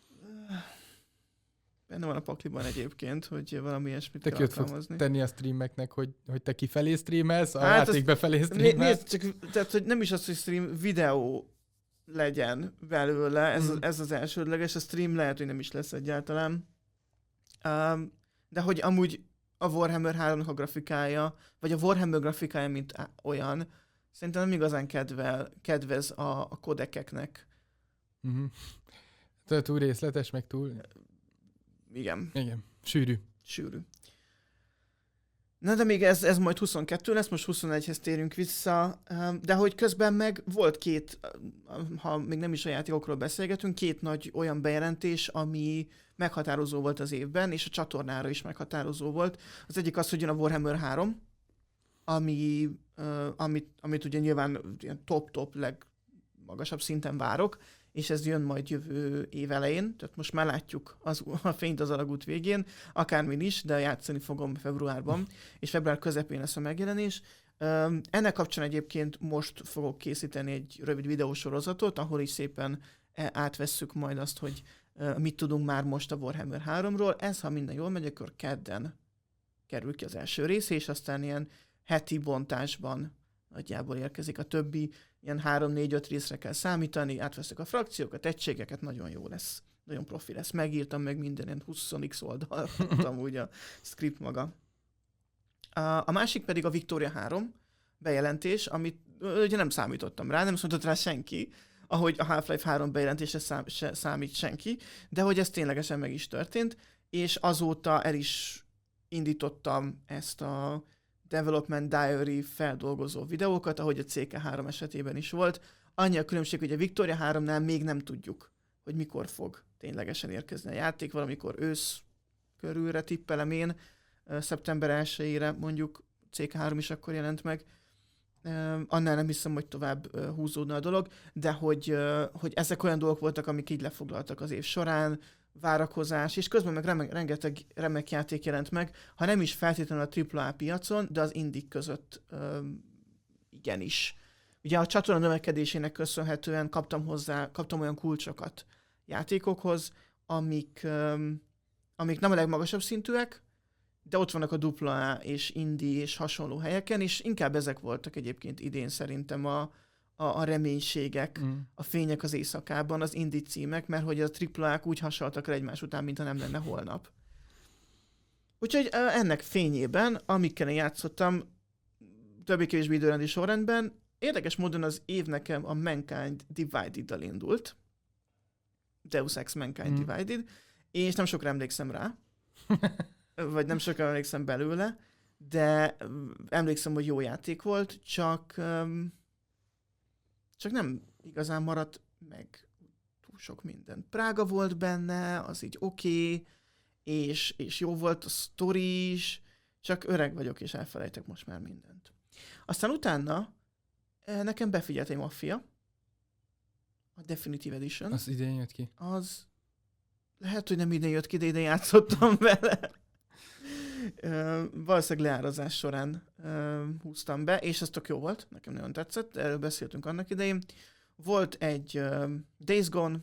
Benne van a pakliban egyébként, hogy valami ilyesmit Te kell ki ott fogsz alkalmazni. tenni a streameknek, hogy, hogy te kifelé streamelsz, a Hát hát azt- játék befelé Né- streamelsz. Nézd, csak, tehát, hogy nem is az, hogy stream, videó legyen belőle, ez, Mhm. az, ez az elsődleges, a stream lehet, hogy nem is lesz egyáltalán. Um, de hogy amúgy a Warhammer háromnak a grafikája, vagy a Warhammer grafikája, mint á- olyan, szerintem nem igazán kedvel, kedvez a, a kodekeknek. Uh-huh. Tudod, túl részletes, meg túl... Igen, Igen, sűrű. sűrű. Na de még ez, ez majd huszonkettő lesz, most huszonegyhez térünk vissza, um, de hogy közben meg volt két, um, ha még nem is a játékokról beszélgetünk, két nagy olyan bejelentés, ami meghatározó volt az évben, és a csatornára is meghatározó volt. Az egyik az, hogy jön a Warhammer három, ami, uh, amit, amit ugye nyilván ilyen top-top legmagasabb szinten várok, és ez jön majd jövő év elején, tehát most már látjuk az, a fényt az alagút végén, akármin is, de játszani fogom februárban, és február közepén lesz a megjelenés. Um, ennek kapcsán egyébként most fogok készíteni egy rövid videósorozatot, ahol is szépen e- átvesszük majd azt, hogy uh, mit tudunk már most a Warhammer háromról. Ez, ha minden jól megy, akkor kedden kerül ki az első rész, és aztán ilyen heti bontásban nagyjából érkezik a többi, ilyen három-négy-öt részre kell számítani, átveszek a frakciókat, egységeket, nagyon jó lesz. Nagyon profi lesz. Megírtam meg minden ilyen húsz x oldal, amúgy a script maga. A, a másik pedig a Victoria három bejelentés, amit ö, ugye nem számítottam rá, nem számított rá senki, ahogy a Half-Life három bejelentésre szám, se számít senki, de hogy ez ténylegesen meg is történt, és azóta el is indítottam ezt a Development Diary feldolgozó videókat, ahogy a cé ká három esetében is volt. Annyi a különbség, hogy a Victoria háromnál még nem tudjuk, hogy mikor fog ténylegesen érkezni a játék, valamikor ősz körülre tippelem én, szeptember elsejére mondjuk, cé ká három is akkor jelent meg. Annál nem hiszem, hogy tovább húzódna a dolog, de hogy, hogy ezek olyan dolgok voltak, amik így lefoglaltak az év során, várakozás, és közben meg remek, rengeteg remek játék jelent meg, ha nem is feltétlenül a tripla á piacon, de az indik között öm, igenis. Ugye a csatorna növekedésének köszönhetően kaptam hozzá, kaptam olyan kulcsokat játékokhoz, amik, öm, amik nem a legmagasabb szintűek, de ott vannak a dupla A és indie és hasonló helyeken, és inkább ezek voltak egyébként idén szerintem a, a, a reménységek, Mm. a fények az éjszakában, az indie címek, mert hogy a triplák úgy hasonltak el egymás után, mintha nem lenne holnap. Úgyhogy ö, ennek fényében, amikkel én játszottam, többé-kevésbé időrendi sorrendben, érdekes módon az év nekem a Mankind Divided-dal indult. Deus Ex Mankind Mm. Divided, és nem sokra emlékszem rá, vagy nem sokra emlékszem belőle, de ö, emlékszem, hogy jó játék volt, csak... öm, Csak nem igazán maradt meg túl sok minden. Prága volt benne, az így oké, okay, és, és jó volt a sztori is, csak öreg vagyok, és elfelejtek most már mindent. Aztán utána eh, nekem befigyelt egy Mafia, a Definitive Edition. Az idén jött ki. Az lehet, hogy nem idén jött ki, de idén játszottam vele. Uh, valószínűleg leárazás során uh, húztam be, és ez tök jó volt, nekem nagyon tetszett, erről beszéltünk annak idején. volt egy uh, Days Gone,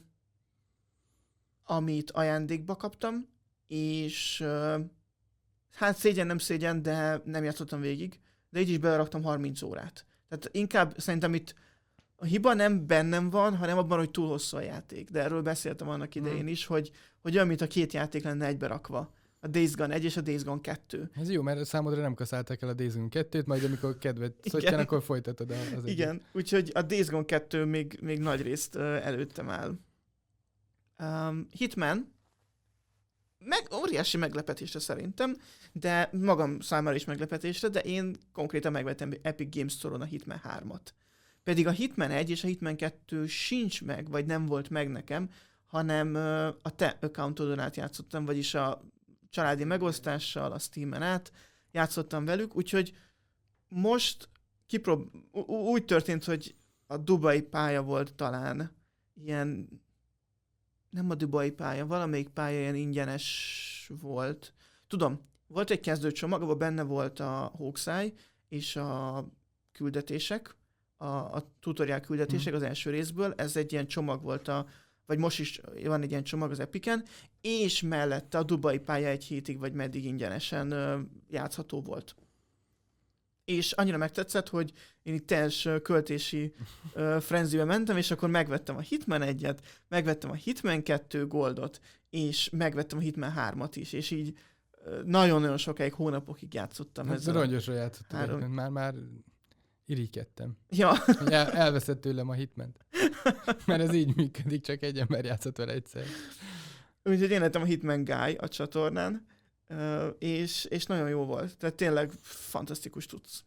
amit ajándékba kaptam, és uh, hát szégyen nem szégyen, de nem játszottam végig, de így is beleraktam harminc órát. Tehát inkább szerintem itt a hiba nem bennem van, hanem abban, hogy túl hosszú a játék. De erről beszéltem annak idején hmm. is, hogy, hogy olyan, mint a két játék lenne egybe rakva. A Days Gone egy és a Days Gone kettő. Ez jó, mert számodra nem kaszálták el a Days Gone kettőt, majd amikor kedved szottyán, akkor folytatod az egyet. Igen, úgyhogy a Days Gone kettő még, még nagy részt uh, előttem áll. Um, Hitman, meg, óriási meglepetésre szerintem, de magam számára is meglepetésre, de én konkrétan megvettem Epic Games Store-on a Hitman hármat. Pedig a Hitman egy és a Hitman kettő sincs meg, vagy nem volt meg nekem, hanem uh, a te accountodon át játszottam, vagyis a családi megosztással, a Steamen át játszottam velük, úgyhogy most kiprób- úgy történt, hogy a dubai pálya volt talán ilyen, nem a dubai pálya, valamelyik pálya ilyen ingyenes volt. Tudom, volt egy kezdőcsomag, ahol benne volt a Hawkeye és a küldetések, a, a tutorial küldetések hmm. az első részből, ez egy ilyen csomag volt a vagy most is van egy ilyen csomag az Epicen, és mellette a dubai pálya egy hétig, vagy meddig ingyenesen ö, játszható volt. És annyira megtetszett, hogy én itt teljes költési ö, frenzibe mentem, és akkor megvettem a Hitman egyet, megvettem a Hitman kettő Goldot, és megvettem a Hitman hármat is, és így ö, nagyon-nagyon sokáig, hónapokig játszottam hát ezzel. Rongyosra játszottam, három... már, már irigykedtem. Ja. El, elveszett tőlem a Hitment. Mert ez így működik, csak egy ember játszott vele egyszer. Úgyhogy én lettem a Hitman Guy a csatornán, és, és nagyon jó volt. Tehát tényleg fantasztikus cucc.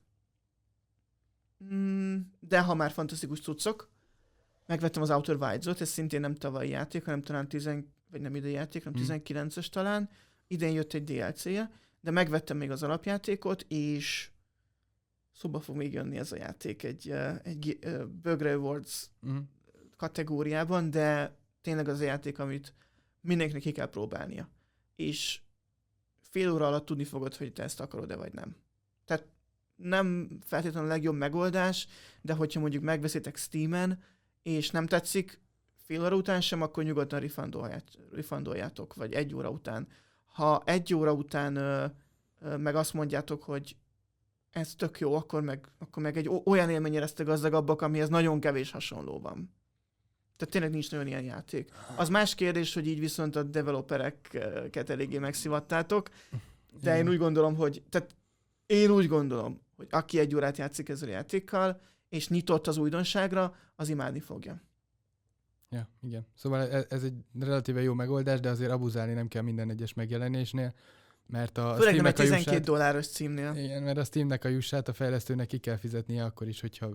De ha már fantasztikus cuccok, megvettem az Outer Wilds-ot, ez szintén nem tavalyi játék, hanem talán tíz, vagy nem idei játék, hanem tizenkilences talán. Idén jött egy dé el cé-je, de megvettem még az alapjátékot, és szóba fog még jönni ez a játék egy, egy Bugre Awards uh-huh. kategóriában, de tényleg az a játék, amit mindenkinek ki kell próbálnia. És fél óra alatt tudni fogod, hogy te ezt akarod-e vagy nem. Tehát nem feltétlenül a legjobb megoldás, de hogyha mondjuk megveszitek Steamen, és nem tetszik fél óra után sem, akkor nyugodtan refundoljátok, vagy egy óra után. Ha egy óra után ö, ö, meg azt mondjátok, hogy ez tök jó, akkor meg, akkor meg egy olyan élményre lesztek gazdagabbak, amihez nagyon kevés hasonló van. Tehát tényleg nincs nagyon ilyen játék. Az más kérdés, hogy így viszont a developereket eléggé megszivattátok, de én úgy gondolom, hogy tehát én úgy gondolom, hogy aki egy órát játszik ezzel a játékkal, és nyitott az újdonságra, az imádni fogja. Ja, igen. Szóval ez, ez egy relatíve jó megoldás, de azért abuzálni nem kell minden egyes megjelenésnél, mert a Főleg nem egy tizenkét jussát, dolláros címnél. Igen, mert a Steamnek a jussát a fejlesztőnek ki kell fizetnie akkor is, hogyha,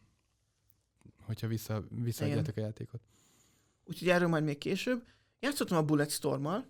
hogyha vissza, visszaadjátok a játékot. Úgyhogy erről majd még később. Játszottam a Bulletstorm-mal.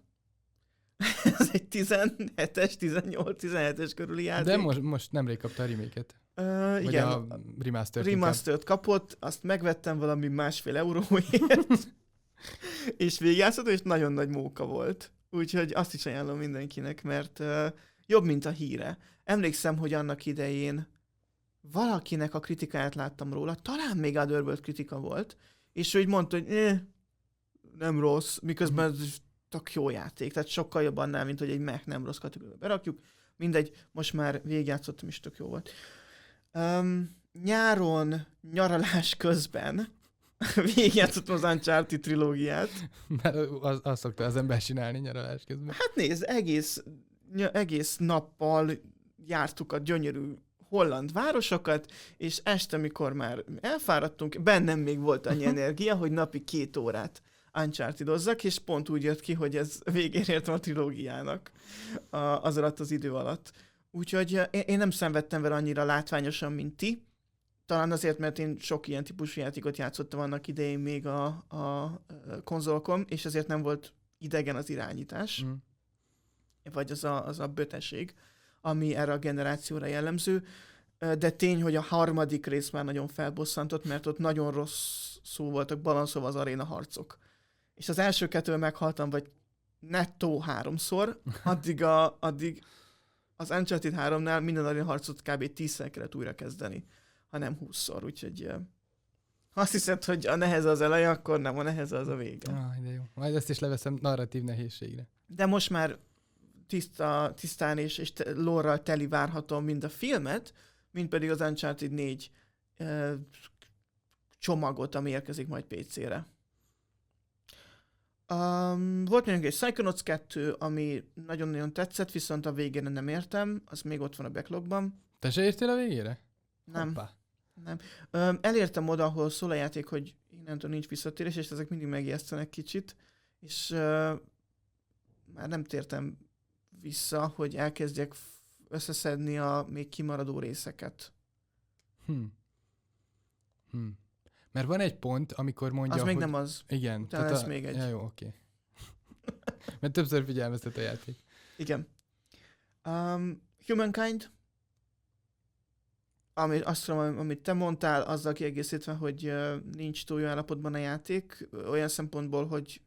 Ez egy tizenhetes, tizennyolc tizenhetes körüli játék. De most, most nemrég kapta a remake-et. Uh, Vagy igen, a remastered. Remastered kapott, azt megvettem valami másfél euróért, és végigjátszottam, és nagyon nagy móka volt. Úgyhogy azt is ajánlom mindenkinek, mert uh, jobb, mint a híre. Emlékszem, hogy annak idején valakinek a kritikáját láttam róla, talán még Otherworld kritika volt, és ő így mondta, hogy eh, nem rossz, miközben ez tök jó játék, tehát sokkal jobb annál, mint hogy egy meh nem rossz kategóriába berakjuk. Mindegy, most már végigjátszottam, is tök jó volt. Um, nyáron, nyaralás közben végigjátszottam az Uncharted trilógiát. Mert az, azt szokta az ember csinálni nyaralás közben. Hát nézd, egész, egész nappal jártuk a gyönyörű holland városokat, és este, mikor már elfáradtunk, bennem még volt annyi energia, hogy napi két órát Uncharted-ozzak, és pont úgy jött ki, hogy ez végén értem a trilógiának az alatt az idő alatt. Úgyhogy én nem szenvedtem vele annyira látványosan, mint ti. Talán azért, mert én sok ilyen típusú játékot játszottam annak idején még a, a konzolokon, és ezért nem volt idegen az irányítás, mm. vagy az a, az a böteség, ami erre a generációra jellemző. De tény, hogy a harmadik rész már nagyon felbosszantott, mert ott nagyon rossz szó voltak balanszolva az aréna harcok. És az első kettővel meghaltam, vagy nettó háromszor, addig, a, addig az Uncharted háromnál minden aréna harcot kb. tízszer kellett újra kezdeni, ha nem húszszor, úgyhogy azt hiszed, hogy a nehez az eleje, akkor nem, a nehez az a vége. Ah, de jó. Majd ezt is leveszem narratív nehézségre. De most már tiszta, tisztán és, és te, lore-ral teli várhatom mind a filmet, mind pedig az Uncharted négy uh, csomagot, ami érkezik majd pé cére. Um, volt még egy Psychonauts kettő, ami nagyon-nagyon tetszett, viszont a végére nem értem, az még ott van a backlogban. Te se értél a végére? Nem. Hoppá. nem. Um, elértem oda, ahol szól a játék, hogy innentől nincs visszatérés, és ezek mindig megijesztenek kicsit, és uh, már nem tértem vissza, hogy elkezdjek összeszedni a még kimaradó részeket. Hm. Hm. Mert van egy pont, amikor mondja, az még hogy... nem az. Igen. Utána tehát lesz a... még egy. Ja, jó, oké. Mert többször figyelmeztet a játék. Igen. Um, Humankind, ami, azt tudom, amit te mondtál, azzal kiegészítve, hogy uh, nincs túl jó állapotban a játék, olyan szempontból, hogy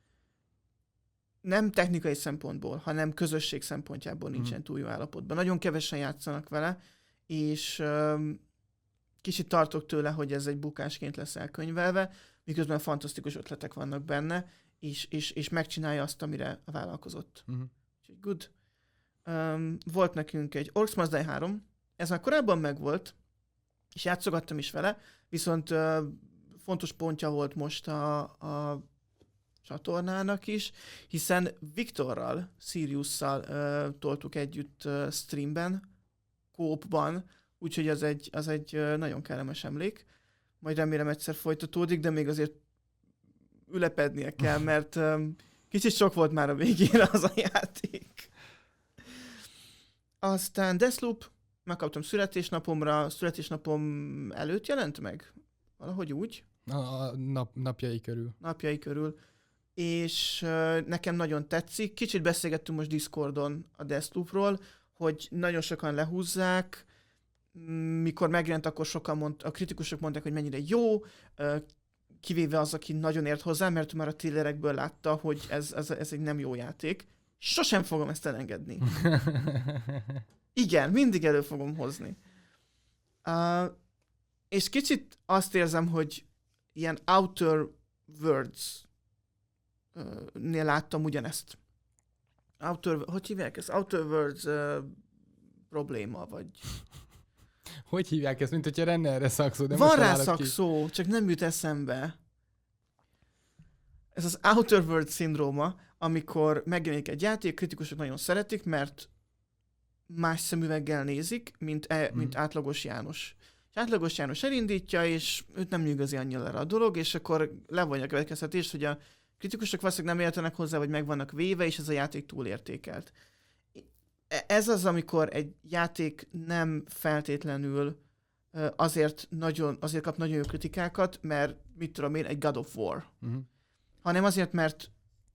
nem technikai szempontból, hanem közösség szempontjából nincsen túl jó állapotban. Nagyon kevesen játszanak vele, és um, kicsit tartok tőle, hogy ez egy bukásként lesz elkönyvelve, miközben fantasztikus ötletek vannak benne, és, és, és megcsinálja azt, amire vállalkozott. Uh-huh. Úgyhogy good. Um, volt nekünk egy Orcs Must Die három, ez már korábban megvolt, és játszogattam is vele, viszont uh, fontos pontja volt most a, a csatornának is, hiszen Viktorral, Siriusszal uh, toltuk együtt uh, streamben, kópban, úgyhogy az egy, az egy uh, nagyon kellemes emlék. Majd remélem egyszer folytatódik, de még azért ülepednie kell, mert um, kicsit sok volt már a végére az a játék. Aztán Deathloop, megkaptam születésnapomra, születésnapom előtt jelent meg? Valahogy úgy. A, a nap, napjai körül. Napjai körül. És uh, nekem nagyon tetszik. Kicsit beszélgettünk most Discordon a Deathloopról, hogy nagyon sokan lehúzzák, mikor megjelent, akkor sokan mond, a kritikusok mondták, hogy mennyire jó, uh, kivéve az, aki nagyon ért hozzá, mert már a trailerekből látta, hogy ez, ez, ez egy nem jó játék. Sosem fogom ezt elengedni. Igen, mindig elő fogom hozni. Uh, és kicsit azt érzem, hogy ilyen Outer Worlds-nél láttam ugyanezt. Outer, hogy hívják ezt? Outer Worlds uh, probléma, vagy... Hogy hívják ezt, mint hogyha lenne erre szakszó, de van most rá találok szakszó, ki. Csak nem jut eszembe. Ez az Outer Worlds szindróma, amikor megjelenik egy játék, kritikusok nagyon szeretik, mert más szemüveggel nézik, mint, e, hmm. mint átlagos János. És átlagos János elindítja, és őt nem nyűgözi annyira a dolog, és akkor levonja a következtetést, hogy a kritikusok valószínűleg nem értenek hozzá, vagy meg vannak véve, és ez a játék túlértékelt. Ez az, amikor egy játék nem feltétlenül azért, nagyon, azért kap nagyon jó kritikákat, mert mit tudom én, egy God of War. Uh-huh. Hanem azért, mert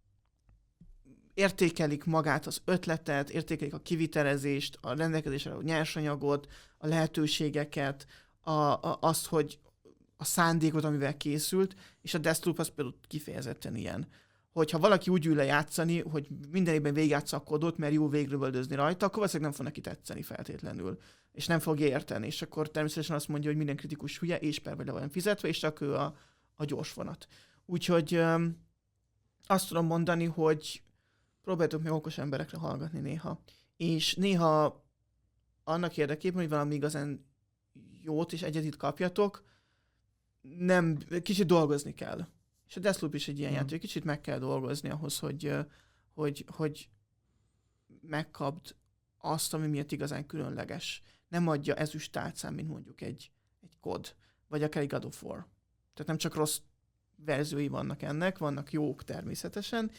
értékelik magát az ötletet, értékelik a kivitelezést, a rendelkezésre a nyersanyagot, a lehetőségeket, a, a, azt, hogy a szándékot, amivel készült, és a Deathloop az például kifejezetten ilyen. Hogyha valaki úgy ül le játszani, hogy minden évben végigjátsza a kodot, mert jó végrövöldözni rajta, akkor valószínűleg nem fog neki tetszeni feltétlenül. És nem fog érteni, és akkor természetesen azt mondja, hogy minden kritikus hülye, és per vagy le van fizetve, és csak ő a, a gyors vonat. Úgyhogy öm, azt tudom mondani, hogy próbáltok még okos emberekre hallgatni néha. És néha annak érdekében, hogy valami igazán jót és egyetit kapjatok, nem, kicsit dolgozni kell. És a Deathloop is egy ilyen mm. játék, kicsit meg kell dolgozni ahhoz, hogy, hogy, hogy megkapd azt, ami miatt igazán különleges. Nem adja ezüst tálcán, mint mondjuk egy, egy kod, vagy akár egy God of War. Tehát nem csak rossz verziói vannak ennek, vannak jók természetesen,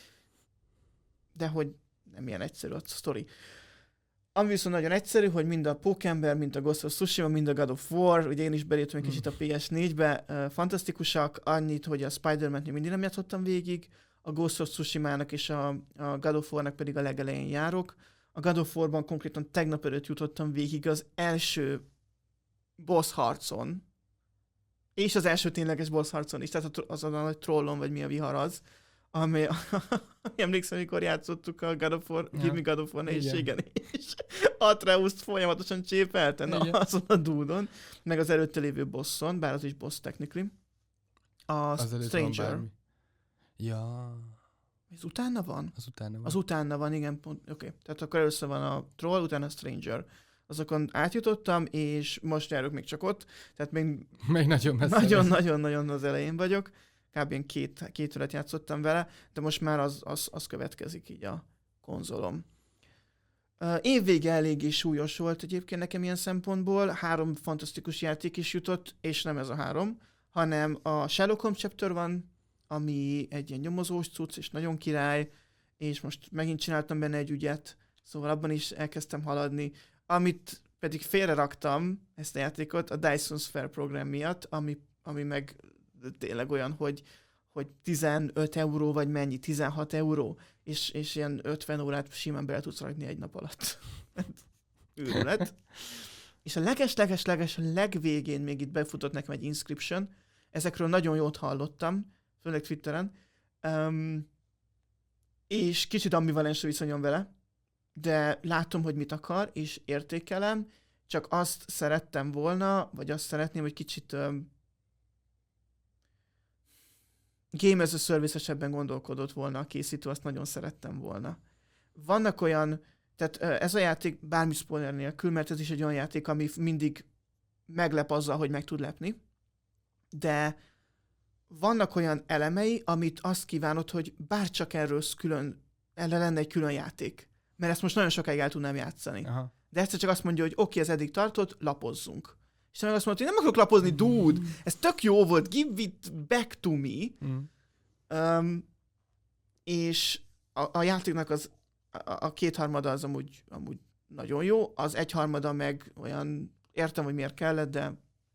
de hogy nem ilyen egyszerű a sztori. Ami viszont nagyon egyszerű, hogy mind a Pókember, mind a Ghost of Tsushima, mind a God of War, ugye én is beléptem egy kicsit a pé es négybe, uh, fantasztikusak, annyit, hogy a Spider-Man-t még mindig nem játszottam végig, a Ghost of Tsushimának és a, a God of War-nak pedig a legelején járok. A God of War-ban konkrétan tegnap előtt jutottam végig az első boss harcon, és az első tényleges boss harcon is, tehát azon a nagy trollon, vagy mi a vihar az, ami, emlékszem, amikor játszottuk a God of War, ja. Give Me God of War nehézségen, és Atreuszt folyamatosan csépelten azon a dúdon, meg az előtte lévő bosson, bár az is boss technically. A Az előtt van Stranger. bármi. Ja, Ez utána van? az utána van. Az utána van, igen, pont, oké. Okay. Tehát akkor először van a Troll, utána a Stranger. Azokon átjutottam, és most járok még csak ott, tehát még Még nagyon messze. nagyon-nagyon-nagyon az elején vagyok. Kb. Ilyen két, két órát játszottam vele, de most már az, az, az következik így a konzolom. Uh, évvége eléggé súlyos volt egyébként nekem ilyen szempontból. Három fantasztikus játék is jutott, és nem ez a három, hanem a Sherlock Holmes Chapter van, ami egy ilyen nyomozós cucc, és nagyon király, és most megint csináltam benne egy ügyet, szóval abban is elkezdtem haladni. Amit pedig félreraktam, ezt a játékot, a Dyson Sphere program miatt, ami, ami meg tényleg olyan, hogy, hogy tizenöt euró, vagy mennyi, tizenhat euró, és, és ilyen ötven órát simán bele tudsz rakni egy nap alatt. Őrület. És a leges-leges-leges legvégén még itt befutott nekem egy Inscription, ezekről nagyon jót hallottam, főleg Twitteren, um, és kicsit ambivalens viszonyom vele, de látom, hogy mit akar, és értékelem, csak azt szerettem volna, vagy azt szeretném, hogy kicsit um, Game as a Service-esebben gondolkodott volna a készítő, azt nagyon szerettem volna. Vannak olyan, tehát ez a játék bármi spoiler nélkül, mert ez is egy olyan játék, ami mindig meglep azzal, hogy meg tud lepni, de vannak olyan elemei, amit azt kívánod, hogy bárcsak erről külön, erre lenne egy külön játék. Mert ezt most nagyon sokáig el tudnám játszani. Aha. De egyszer csak azt mondja, hogy oké, okay, ez eddig tartott, lapozzunk. És te meg azt mondod, hogy nem akarok lapozni, dude, ez tök jó volt, give it back to me. Mm. Um, és a, a játéknak az, a, a kétharmada az amúgy, amúgy nagyon jó, az egyharmada meg olyan, értem, hogy miért kellett, de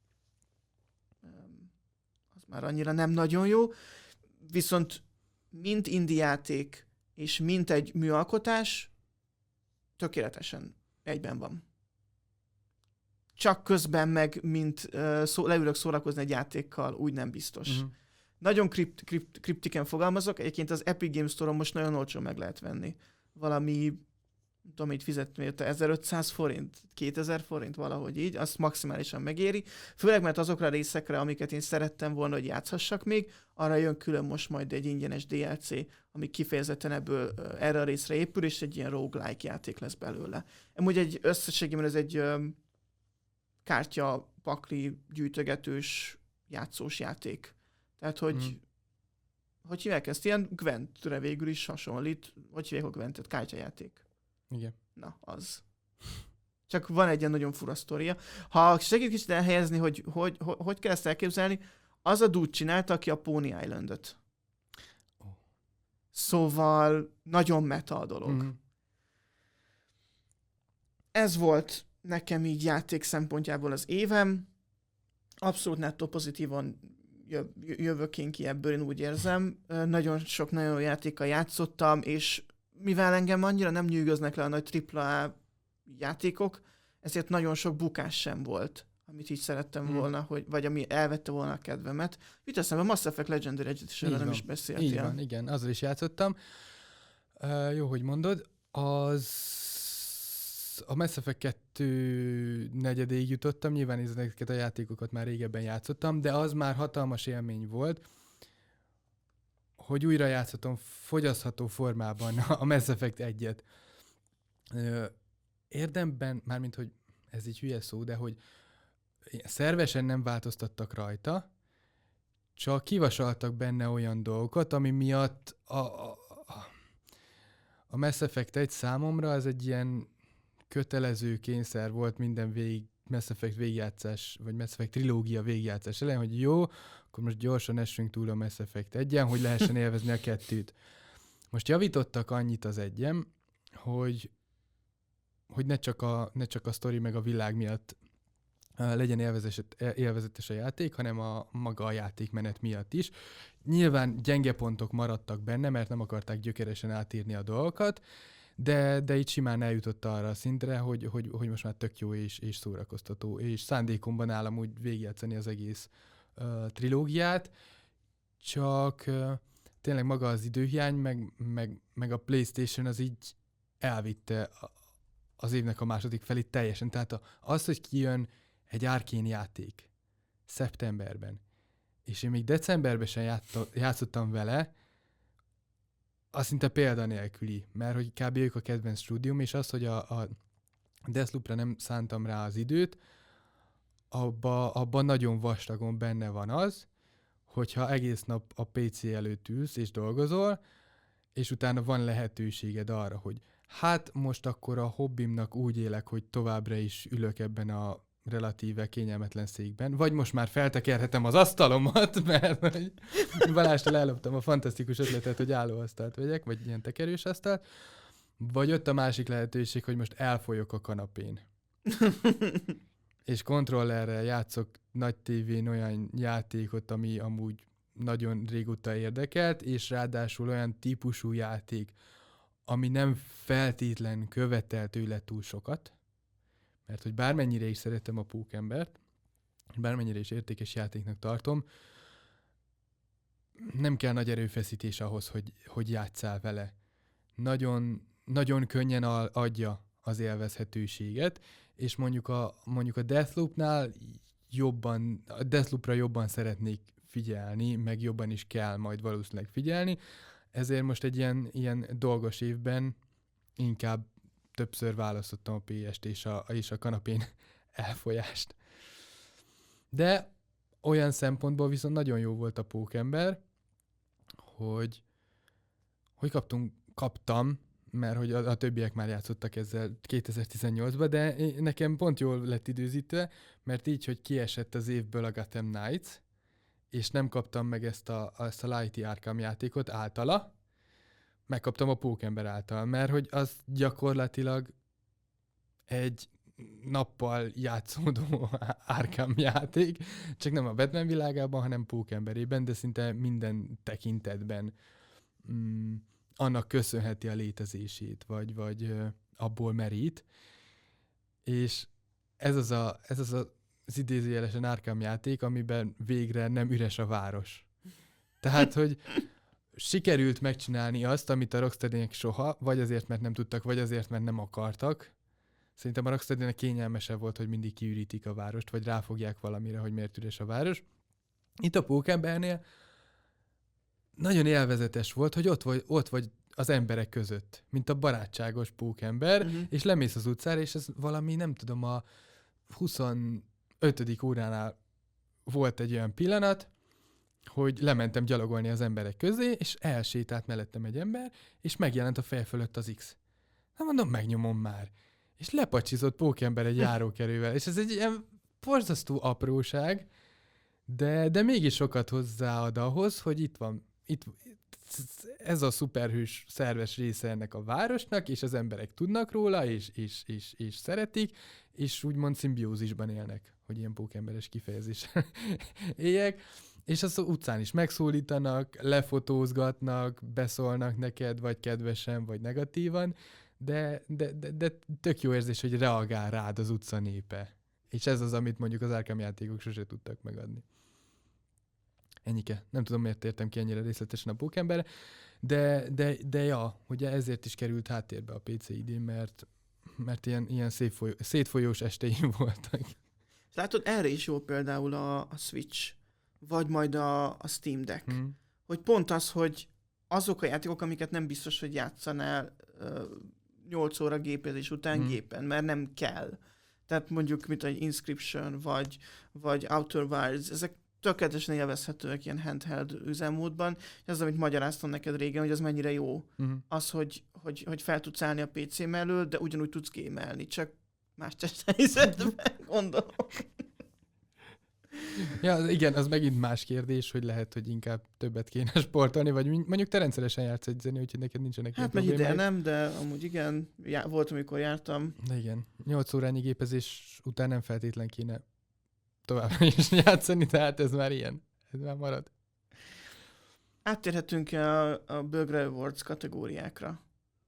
um, az már annyira nem nagyon jó. Viszont mint indie játék, és mint egy műalkotás, tökéletesen egyben van. Csak közben meg, mint uh, szó, leülök szórakozni egy játékkal, úgy nem biztos. Uh-huh. Nagyon kript, kript, kriptiken fogalmazok, egyébként az Epic Games Store-on most nagyon olcsón meg lehet venni. Valami, nem tudom, így fizetni érte, ezerötszáz forint, kétezer forint, valahogy így, azt maximálisan megéri. Főleg, mert azokra a részekre, amiket én szerettem volna, hogy játszhassak még, arra jön külön most majd egy ingyenes dé el cé, ami kifejezetten ebből uh, erre a részre épül, és egy ilyen roguelike játék lesz belőle. Amúgy egy összességében ez egy um, kártya, pakli, gyűjtögetős, játszós játék. Tehát, hogy mm. hogy hívják ezt? Ilyen Gwentre végül is hasonlít. Hogy hívják a Gwentet? Kártyajáték. Igen. Na, az. Csak van egy ilyen nagyon fura sztoria. Ha segít kicsit elhelyezni, hogy hogy, hogy hogy kell ezt elképzelni, az a dude csinálta, aki a Pony Island-öt. Oh. Szóval nagyon meta a dolog. Mm. Ez volt nekem így játék szempontjából az évem. Abszolút nettó pozitívan jövök én ki ebből, én úgy érzem. Nagyon sok nagyon jó játékkal játszottam, és mivel engem annyira nem nyűgöznek le a nagy tripla á játékok, ezért nagyon sok bukás sem volt, amit így szerettem hmm. volna, hogy, vagy ami elvette volna a kedvemet. Jut eszembe, a Mass Effect Legendary Edition-ről nem is beszéltél. Így van, igen, azzal is játszottam. Uh, jó, hogy mondod. Az a Mass Effect kettő negyedéig jutottam, nyilván ezeket a játékokat már régebben játszottam, de az már hatalmas élmény volt, hogy újra játszhatom fogyasztható formában a Mass Effect egyet. Érdemben, mármint, hogy ez így hülye szó, de hogy szervesen nem változtattak rajta, csak kivasaltak benne olyan dolgokat, ami miatt a, a, a Mass Effect egy számomra az egy ilyen kötelező kényszer volt minden végig, Mass Effect végigjátszás, vagy Mass Effect trilógia végigjátszás ellen, hogy jó, akkor most gyorsan essünk túl a Mass Effect egyen, hogy lehessen élvezni a kettőt. Most javítottak annyit az egyen, hogy, hogy ne, csak a, ne csak a sztori meg a világ miatt uh, legyen élvezetes, élvezetes a játék, hanem a maga a játékmenet miatt is. Nyilván gyenge pontok maradtak benne, mert nem akarták gyökeresen átírni a dolgokat, De, de így simán eljutott arra a szintre, hogy, hogy, hogy most már tök jó és, és szórakoztató, és szándékomban állam úgy végigjátszani az egész uh, trilógiát, csak uh, tényleg maga az időhiány, meg, meg, meg a PlayStation az így elvitte az évnek a második felét teljesen. Tehát a, az, hogy kijön egy Arkane játék szeptemberben, és én még decemberben sem játta, játszottam vele, az szinte példanélküli, mert hogy kb. Ők a kedvenc stúdium, és az, hogy a, a Deathloopra nem szántam rá az időt, abban abba nagyon vastagon benne van az, hogyha egész nap a pé cé előtt ülsz és dolgozol, és utána van lehetőséged arra, hogy hát most akkor a hobbimnak úgy élek, hogy továbbra is ülök ebben a relatíve kényelmetlen székben, vagy most már feltekerhetem az asztalomat, mert Balástól elloptam a fantasztikus ötletet, hogy állóasztalt vegyek, vagy ilyen tekerős asztalt, vagy ott a másik lehetőség, hogy most elfolyok a kanapén. És kontrollerrel játszok nagy tévén olyan játékot, ami amúgy nagyon régóta érdekelt, és ráadásul olyan típusú játék, ami nem feltétlen követel tőle túl sokat, mert hogy bármennyire is szeretem a Pókembert, bármennyire is értékes játéknak tartom, nem kell nagy erőfeszítés ahhoz, hogy, hogy játsszál vele. Nagyon, nagyon könnyen adja az élvezhetőséget, és mondjuk a, mondjuk a Deathloopnál jobban, a Deathloopra jobban szeretnék figyelni, meg jobban is kell majd valószínűleg figyelni, ezért most egy ilyen, ilyen dolgos évben inkább többször választottam a pé est és a, és a kanapén elfolyást. De olyan szempontból viszont nagyon jó volt a Pókember, hogy, hogy kaptunk, kaptam, mert hogy a, a többiek már játszottak ezzel kétezer-tizennyolcban, de nekem pont jól lett időzítve, mert így, hogy kiesett az évből a Gotham Knights, és nem kaptam meg ezt a, ezt a Lighty Arkham játékot általa, megkaptam a Pókember által, mert hogy az gyakorlatilag egy nappal játszódó Arkham játék, csak nem a Batman világában, hanem Pókemberében, de szinte minden tekintetben mm, annak köszönheti a létezését, vagy, vagy ö, abból merít. És ez az, a, ez az a, az idézőjelesen Arkham játék, amiben végre nem üres a város. Tehát, hogy sikerült megcsinálni azt, amit a Rocksteadynek soha, vagy azért, mert nem tudtak, vagy azért, mert nem akartak. Szerintem a Rocksteadynek kényelmesebb volt, hogy mindig kiürítik a várost, vagy ráfogják valamire, hogy miért üres a város. Itt a Pókembernél nagyon élvezetes volt, hogy ott vagy, ott vagy az emberek között, mint a barátságos Pókember, uh-huh. és lemész az utcára, és ez valami, nem tudom, a huszonötödik óránál volt egy olyan pillanat, hogy lementem gyalogolni az emberek közé, és elsétált mellettem egy ember, és megjelent a fej fölött az X. Na mondom, megnyomom már. És lepacsizott Pókember egy járókerővel, és ez egy ilyen borzasztó apróság, de, de mégis sokat hozzáad ahhoz, hogy itt van, itt, ez a szuperhős szerves része ennek a városnak, és az emberek tudnak róla, és, és, és, és szeretik, és úgymond szimbiózisban élnek, hogy ilyen pókemberes kifejezéssel éljek. És az utcán is megszólítanak, lefotózgatnak, beszólnak neked, vagy kedvesen, vagy negatívan, de, de, de, de tök jó érzés, hogy reagál rád az utca népe. És ez az, amit mondjuk az Arkham játékok sose tudtak megadni. Ennyike. Nem tudom, miért értem ki ennyire részletesen a Pókemberre, de, de, de ja, ugye ezért is került háttérbe a pé cé idén, mert, mert ilyen, ilyen szétfolyó, szétfolyós esteim voltak. Látod, erre is jó például a, a Switch, vagy majd a, a Steam Deck. Hmm. Hogy pont az, hogy azok a játékok, amiket nem biztos, hogy játszanál uh, nyolc óra gépezés után hmm. gépen, mert nem kell. Tehát mondjuk, mint egy Inscription, vagy, vagy Outer Wilds, ezek tökéletesen élvezhetőek ilyen handheld üzemmódban. Ez, amit magyaráztam neked régen, hogy az mennyire jó. Hmm. Az, hogy, hogy, hogy fel tudsz állni a pé cé mellől, de ugyanúgy tudsz gémelni, csak más testhelyzetben, gondolom. Ja, igen, az megint más kérdés, hogy lehet, hogy inkább többet kéne sportolni, vagy mondjuk te rendszeresen jársz edzeni, úgyhogy neked nincsenek hát ilyen problémáid. Hát megy ide nem, de amúgy igen, já- volt, amikor jártam. De igen, nyolc órányi gépezés után nem feltétlen kéne továbbra is játszani, tehát ez már ilyen, ez már marad. Áttérhetünk a, a Bögre Awards kategóriákra.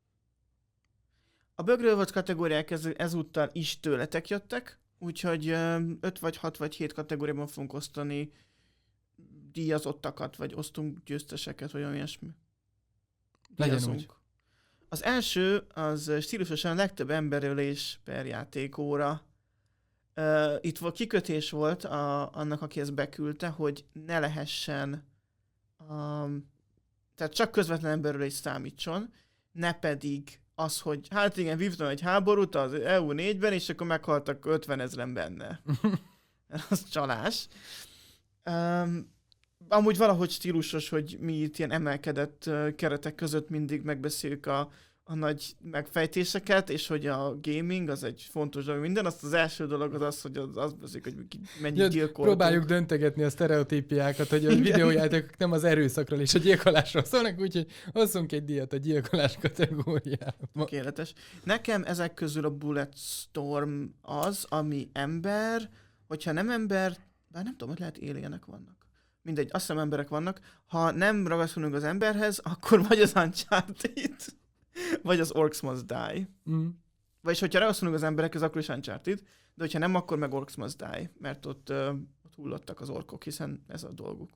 A Bögre Awards kategóriák ez, ezúttal is tőletek jöttek, úgyhogy öt vagy hat vagy hét kategóriában fogunk osztani díjazottakat, vagy osztunk győzteseket, vagy olyan ilyesmi. Legyen úgy. Az első, az stílusosan legtöbb emberölés per játékóra. Uh, itt volt kikötés volt a, annak, aki ezt beküldte, hogy ne lehessen, um, tehát csak közvetlen emberről is számítson, ne pedig az, hogy hát igen, vívtam egy háborút az é u négyben, és akkor meghaltak ötvenezren benne. Az csalás. Um, amúgy valahogy stílusos, hogy mi itt ilyen emelkedett uh, keretek között mindig megbeszéljük a, a nagy megfejtéseket, és hogy a gaming az egy fontos dolog minden. Azt az első dolog az az, hogy az, az beszéljük, hogy mennyit gyilkoltunk. Próbáljuk döntegetni a sztereotípiákat, hogy a videójátékok nem az erőszakról és a gyilkolásról szólnak, úgyhogy hozzunk egy díjat a gyilkolás kategóriában. Tökéletes. Nekem ezek közül a Bulletstorm az, ami ember, hogyha nem ember, bár nem tudom, hogy lehet alienek vannak. Mindegy, azt hiszem emberek vannak. Ha nem ragaszkodunk az emberhez, akkor vagy az Uncharted, vagy az Orcs Must Die. Mm. Vagyis, hogyha ragaszkodunk az emberekhez, akkor is Uncharted, de hogyha nem, akkor meg Orcs Must Die, mert ott, uh, ott hullottak az orkok, hiszen ez a dolguk.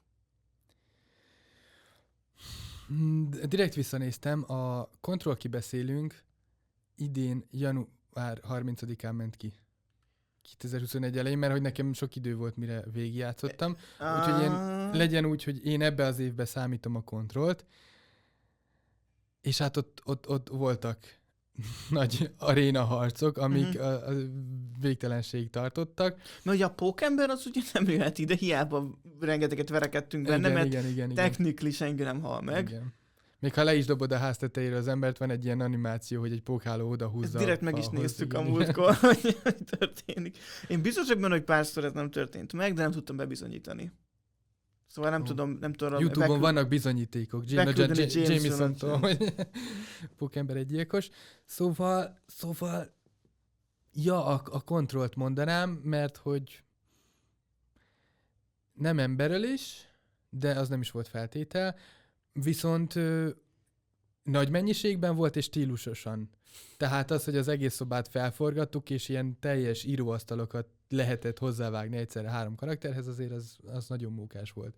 Direkt visszanéztem, a Control kibeszélünk idén január harmincadikán ment ki. kétezer-huszonegy elején, mert hogy nekem sok idő volt, mire végigjátszottam. Uh... Úgyhogy én, legyen úgy, hogy én ebbe az évben számítom a Controlt, és hát ott, ott, ott voltak nagy aréna harcok, amik uh-huh. a, a végtelenségig tartottak. Mert ugye a Pókember az ugye nem jöhet ide, hiába rengeteget verekedtünk benne, igen, mert igen, igen, technikli senki nem hal meg. Igen. Még ha le is dobod a ház tetejére az embert, van egy ilyen animáció, hogy egy pókháló odahúzza. Ezt direkt meg is néztük a múltkor, hogy történik. Én biztos vagyok benne, hogy párszor ez nem történt meg, de nem tudtam bebizonyítani. Szóval nem oh. tudom, nem tudom... YouTube-on beküld... vannak bizonyítékok. Jameson-tól, hogy pókember egy gyilkos. Szóval, szóval, ja, a, a kontrollt mondanám, mert hogy nem emberölés, de az nem is volt feltétel, viszont ö, nagy mennyiségben volt és stílusosan. Tehát az, hogy az egész szobát felforgattuk, és ilyen teljes íróasztalokat lehetett hozzávágni egyszerre három karakterhez, azért az, az nagyon mókás volt.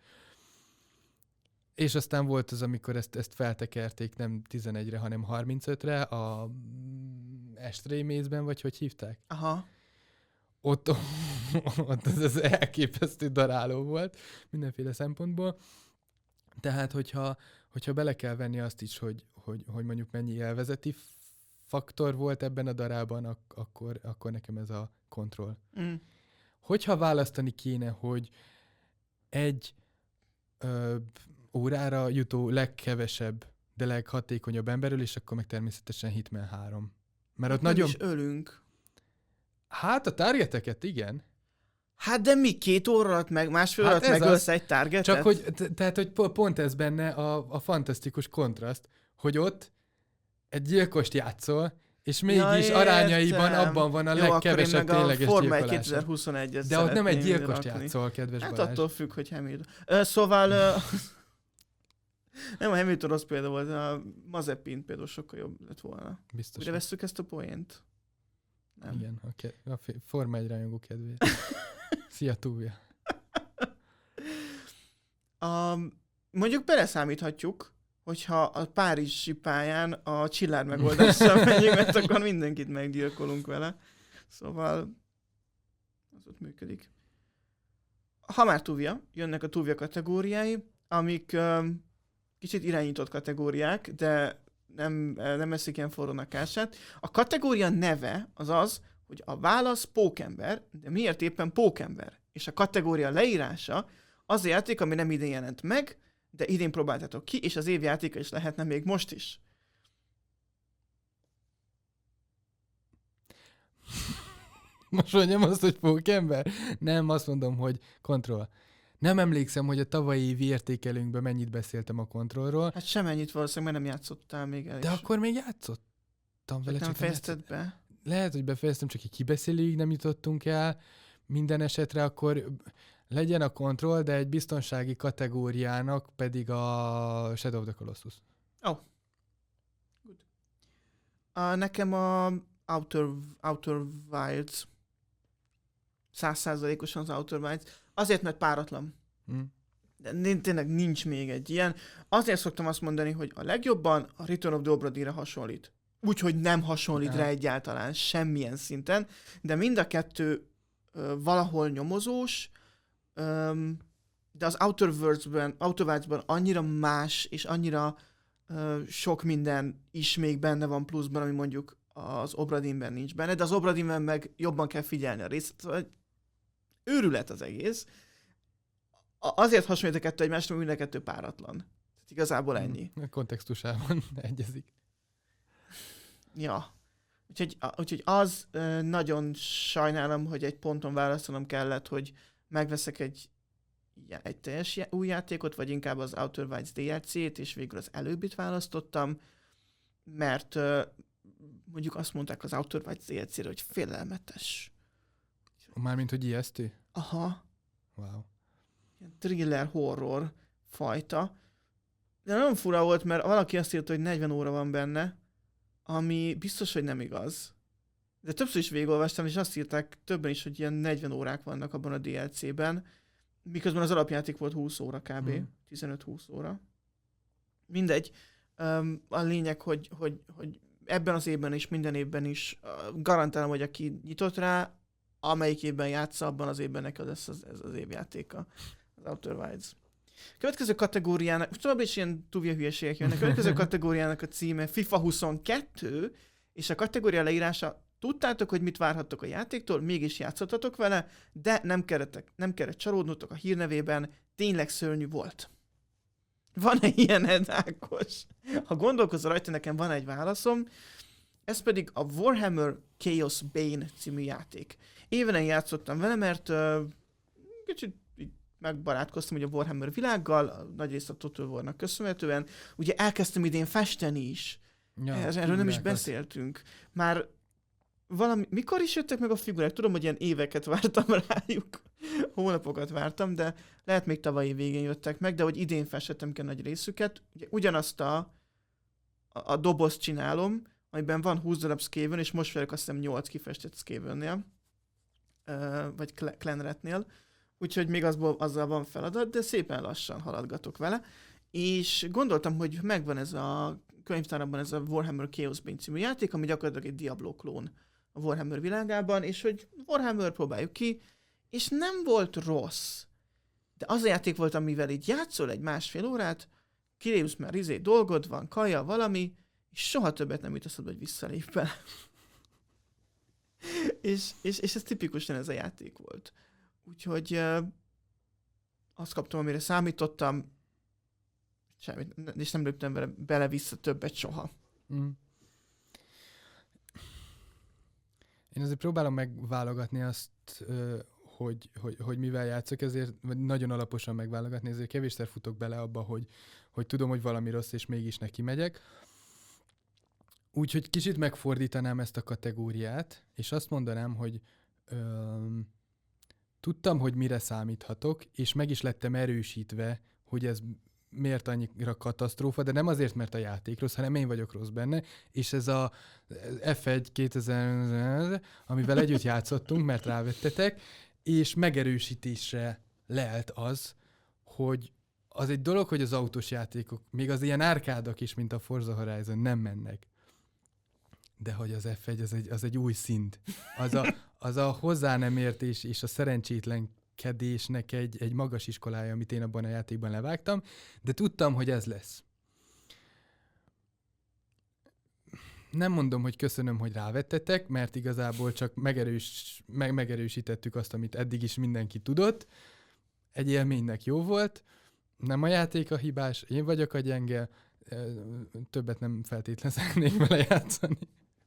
És aztán volt az, amikor ezt, ezt feltekerték nem tizenegyre, hanem harmincötre, a Estrémészben, vagy hogy hívták? Aha. Ott, ott az, az elképesztő daráló volt mindenféle szempontból. Tehát, hogyha, hogyha bele kell venni azt is, hogy, hogy, hogy mondjuk mennyi élvezeti faktor volt ebben a darában, ak- akkor, akkor nekem ez a kontroll. Mm. Hogyha választani kéne, hogy egy ö, órára jutó legkevesebb, de leghatékonyabb emberről, és akkor meg természetesen Hitman három. Mert ott nem nagyon... is ölünk. Hát a targeteket igen. Hát de mi két óra alatt meg, másfél hát alatt megölsz egy targetet? Csak hogy, tehát, hogy pont ez benne a, a fantasztikus kontraszt, hogy ott egy gyilkost játszol, és mégis ja, arányaiban abban van a jó, legkevesebb tényleges gyilkolása. kétezer-huszonegyet de ott nem egy gyilkost rakni. Játszol, kedves hát Balázs. attól függ, hogy Hamilton. Uh, szóval... Uh, nem a Hamilton rossz példa volt, a Mazepin például sokkal jobb lett volna. Biztos. Ugye vesszük ezt a poént? Nem. Igen, a, ke- a Forma egy rajongó kedvéért. Szia, Túlja. Um, mondjuk beleszámíthatjuk, hogyha a párizsi pályán a csillár megoldással megyünk, mert akkor mindenkit meggyilkolunk vele. Szóval az ott működik. Ha már Tuvia, jönnek a Tuvia kategóriái, amik um, kicsit irányított kategóriák, de nem, nem eszik ilyen forrónak ását. A kategória neve az az, hogy a válasz pókember, de miért éppen pókember? És a kategória leírása az a játék, ami nem idén jelent meg, de idén próbáltatok ki, és az év játéka is lehetne még most is. Most mondjam azt, hogy pókember? Nem, azt mondom, hogy kontroll. Nem emlékszem, hogy a tavalyi évi értékelőnkben mennyit beszéltem a kontrollról. Hát semennyit valószínűleg, mert nem játszottál még el. De is. Akkor még játszottam vele. Nem fejezted be? Lehet, hogy befejeztem, csak egy kibeszélőig nem jutottunk el. Minden esetre akkor legyen a kontroll, de egy biztonsági kategóriának pedig a Shadow of the Colossus. Oh. Good. Uh, nekem a Outer, Outer Wilds. Száz százalékosan az Outer Wilds. Azért, mert páratlan. Hmm. De tényleg nincs még egy ilyen. Azért szoktam azt mondani, hogy a legjobban a Return of the Obra Dinn-re hasonlít. Úgyhogy nem hasonlít ja. rá egyáltalán semmilyen szinten, de mind a kettő ö, valahol nyomozós, ö, de az Outer Worlds-ben, Outer Wilds-ban annyira más, és annyira ö, sok minden is még benne van pluszban, ami mondjuk az Obra Dinn-ben nincs benne, de az Obra Dinn-ben meg jobban kell figyelni a részt. Szóval őrület az egész. A- azért hasonlít a kettő egymásra, mert mind a kettő páratlan. Tehát igazából ennyi. A kontextusában egyezik. Ja. Úgyhogy, úgyhogy az ö, nagyon sajnálom, hogy egy ponton választanom kellett, hogy megveszek egy, egy teljes új játékot, vagy inkább az Outer Wilds dé el cét, és végül az előbbit választottam, mert ö, mondjuk azt mondták az Outer Wilds dé el cére, hogy félelmetes. Mármint, hogy ijesztő? Aha. Wow. Ilyen thriller, horror fajta. De nagyon fura volt, mert valaki azt írta, hogy negyven óra van benne, ami biztos, hogy nem igaz. De többször is végigolvastam, és azt írták többen is, hogy ilyen negyven órák vannak abban a dé el cében, miközben az alapjáték volt húsz óra kb. Hmm. tizenöt-húsz óra. Mindegy. Um, a lényeg, hogy, hogy, hogy ebben az évben és minden évben is uh, garantálom, hogy aki nyitott rá, amelyik évben játsza, abban az évben neki az ez, ez az évjátéka, az Outer Wilds. Következő kategóriának, most tovább is ilyen túlvia hülyeségek jönnek, következő kategóriának a címe FIFA huszonkettő, és a kategória leírása, tudtátok, hogy mit várhattok a játéktól, mégis játszottatok vele, de nem kellett, nem kellett csalódnotok a hírnevében, tényleg szörnyű volt. Van-e ilyen, Ed Ákos? Ha gondolkozol rajta, nekem van egy válaszom, ez pedig a Warhammer Chaos Bane című játék. Évenen játszottam vele, mert uh, kicsit megbarátkoztam ugye a Warhammer világgal, nagyrészt a Total War-nak köszönhetően. Ugye elkezdtem idén festeni is. Ja, erről figurák nem is beszéltünk. Már valami, mikor is jöttek meg a figurák? Tudom, hogy ilyen éveket vártam rájuk. Hónapokat vártam, de lehet még tavalyi végén jöttek meg, de hogy idén festettem ki a nagy részüket. Ugye ugyanazt a, a, a dobozt csinálom, amiben van húsz darab Skaven, és most vagyok azt hiszem nyolc kifestett Skavennél, uh, vagy Clanratnél. Úgyhogy még azból, azzal van feladat, de szépen lassan haladgatok vele. És gondoltam, hogy megvan ez a könyvtáramban ez a Warhammer Chaos Bane című játék, ami gyakorlatilag egy Diablo klón a Warhammer világában, és hogy Warhammer próbáljuk ki, és nem volt rossz. De az a játék volt, amivel így játszol egy másfél órát, kilépsz már izé dolgod van, kaja, valami, és soha többet nem jut eszedbe, hogy visszalép bele. és, és, és ez tipikusan ez a játék volt. Úgyhogy uh, azt kaptam, amire számítottam, semmit, és nem léptem vele bele-vissza többet soha. Mm. Én azért próbálom megválogatni azt, uh, hogy, hogy, hogy mivel játszok, ezért vagy nagyon alaposan megválogatni, ezért kevésszer futok bele abba, hogy, hogy tudom, hogy valami rossz, és mégis neki megyek. Úgyhogy kicsit megfordítanám ezt a kategóriát, és azt mondanám, hogy um, tudtam, hogy mire számíthatok, és meg is lettem erősítve, hogy ez miért annyira katasztrófa, de nem azért, mert a játék rossz, hanem én vagyok rossz benne, és ez a ef egy kétezer, amivel együtt játszottunk, mert rávettetek, és megerősítésre lelt az, hogy az egy dolog, hogy az autós játékok, még az ilyen árkádak is, mint a Forza Horizon nem mennek. De hogy az ef egy az egy, az egy új szint. Az a, az a hozzá nem értés és a szerencsétlenkedésnek egy, egy magas iskolája, amit én abban a játékban levágtam, de tudtam, hogy ez lesz. Nem mondom, hogy köszönöm, hogy rávettetek, mert igazából csak megerős, meg, megerősítettük azt, amit eddig is mindenki tudott. Egy élménynek jó volt, nem a játék a hibás, én vagyok a gyenge, többet nem feltétlenül szeretnék vele játszani.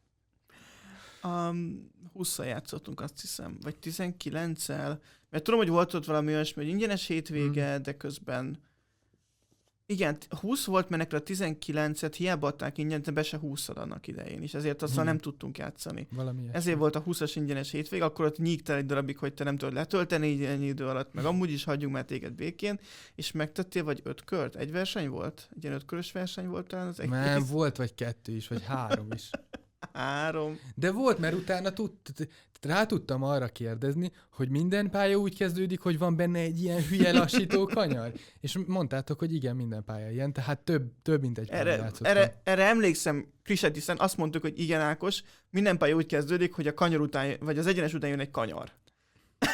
Um, hússzal játszottunk, azt hiszem, vagy tizenkilenccel, mert tudom, hogy volt ott valami olyasmi, hogy ingyenes hétvége, hmm. de közben igen, húsz volt, mert nekre a tizenkilencet hiába adták ingyen, de be se húszad annak idején, és ezért azzal hmm. nem tudtunk játszani. Valami ezért volt a húszas ingyenes hétvég, akkor ott nyígtál egy darabig, hogy te nem tudod letölteni ennyi idő alatt, meg amúgy is hagyjunk már téged békén, és megtettél vagy öt kört? Egy verseny volt? Egy ilyen ötkörös verseny volt talán az egész? Nem, volt vagy kettő is, vagy három is. Három. De volt, mert utána tud, rá tudtam arra kérdezni, hogy minden pálya úgy kezdődik, hogy van benne egy ilyen hülye lassító kanyar. És mondtátok, hogy igen, minden pálya ilyen, tehát több, több mint egy pálya játszottam. Erre, erre emlékszem, Krisetissen azt mondtuk, hogy igen Ákos, minden pálya úgy kezdődik, hogy a kanyar után, vagy az egyenes után jön egy kanyar.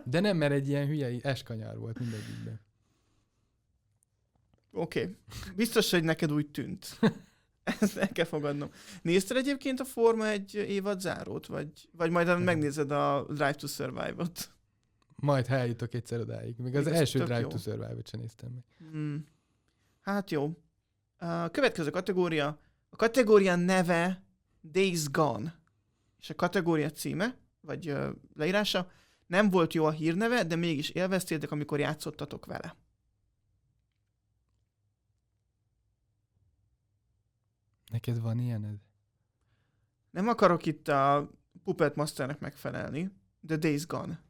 De nem, mert egy ilyen hülye eskanyár volt mindegyikben. Oké. Okay. Biztos, hogy neked úgy tűnt. Ezt el kell fogadnom. Nézted egyébként a Forma egy évad zárót? Vagy, vagy majd nem. megnézed a Drive to Survive-ot? Majd, ha eljutok egyszer odáig. Még az Még első Drive jó. to Survive-ot sem néztem meg. Hmm. Hát jó. A következő kategória. A kategória neve Days Gone. És a kategória címe, vagy uh, leírása, nem volt jó a hírneve, de mégis élveztétek, amikor játszottatok vele. Neked van ilyened? Nem akarok itt a Puppet Masternek megfelelni, de Days Gone.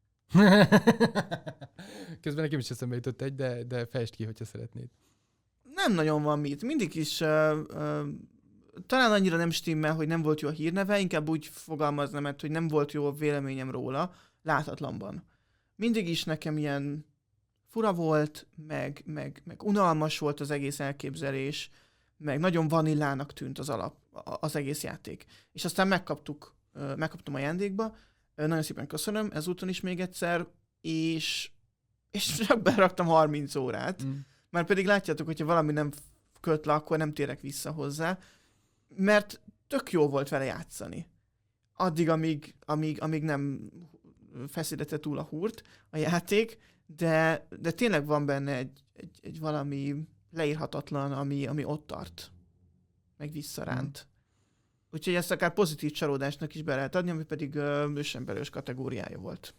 Közben nekem is eszembe jutott egy, de, de fejtsd ki, hogyha szeretnéd. Nem nagyon van mit. Mindig is uh, uh, talán annyira nem stimmel, hogy nem volt jó a hírneve, inkább úgy fogalmaznám, mert hogy nem volt jó a véleményem róla, láthatatlanban. Mindig is nekem ilyen fura volt, meg, meg, meg unalmas volt az egész elképzelés, meg nagyon vanillának tűnt az alap, az egész játék. És aztán megkaptuk, megkaptam ajándékba, nagyon szépen köszönöm, ezúton is még egyszer, és, és csak beraktam harminc órát, mm. Már pedig látjátok, hogyha valami nem köt le, akkor nem térek vissza hozzá, mert tök jó volt vele játszani. Addig, amíg, amíg, amíg nem feszítette túl a húrt a játék, de, de tényleg van benne egy, egy, egy valami leírhatatlan, ami, ami ott tart, meg visszaránt. Mm. Úgyhogy ezt akár pozitív csalódásnak is be lehet adni, ami pedig uh, ősemberős kategóriája volt.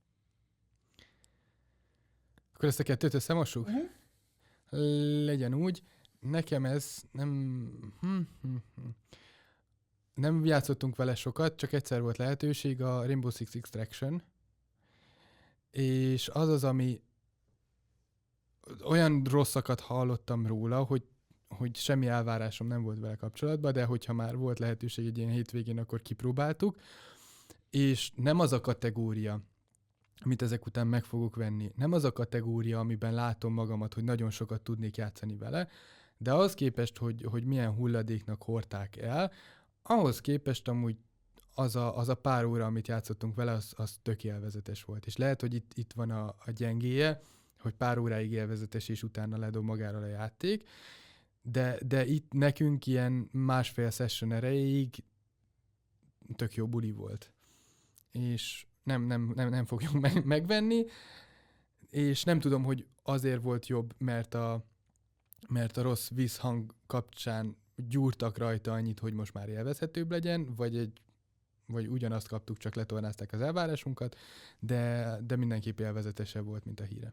Akkor ezt a kettőt összemossuk? Uh-huh. Legyen úgy. Nekem ez nem... Hm, hm, hm. Nem játszottunk vele sokat, csak egyszer volt lehetőség, a Rainbow Six Extraction. És az az, ami olyan rosszakat hallottam róla, hogy, hogy semmi elvárásom nem volt vele kapcsolatban, de hogyha már volt lehetőség egy ilyen hétvégén, akkor kipróbáltuk. És nem az a kategória, amit ezek után meg fogok venni, nem az a kategória, amiben látom magamat, hogy nagyon sokat tudnék játszani vele, de ahhoz képest, hogy, hogy milyen hulladéknak hordták el, ahhoz képest amúgy az a, az a pár óra, amit játszottunk vele, az, az tök élvezetes volt. És lehet, hogy itt, itt van a, a gyengéje, hogy pár óráig élvezetes, és utána ledob magára a játék, de, de itt nekünk ilyen másfél session erejéig tök jó buli volt. És nem, nem, nem, nem fogjuk meg, megvenni, és nem tudom, hogy azért volt jobb, mert a, mert a rossz vízhang kapcsán gyúrtak rajta annyit, hogy most már élvezhetőbb legyen, vagy, egy, vagy ugyanazt kaptuk, csak letornázták az elvárásunkat, de, de mindenképp élvezetesebb volt, mint a híre.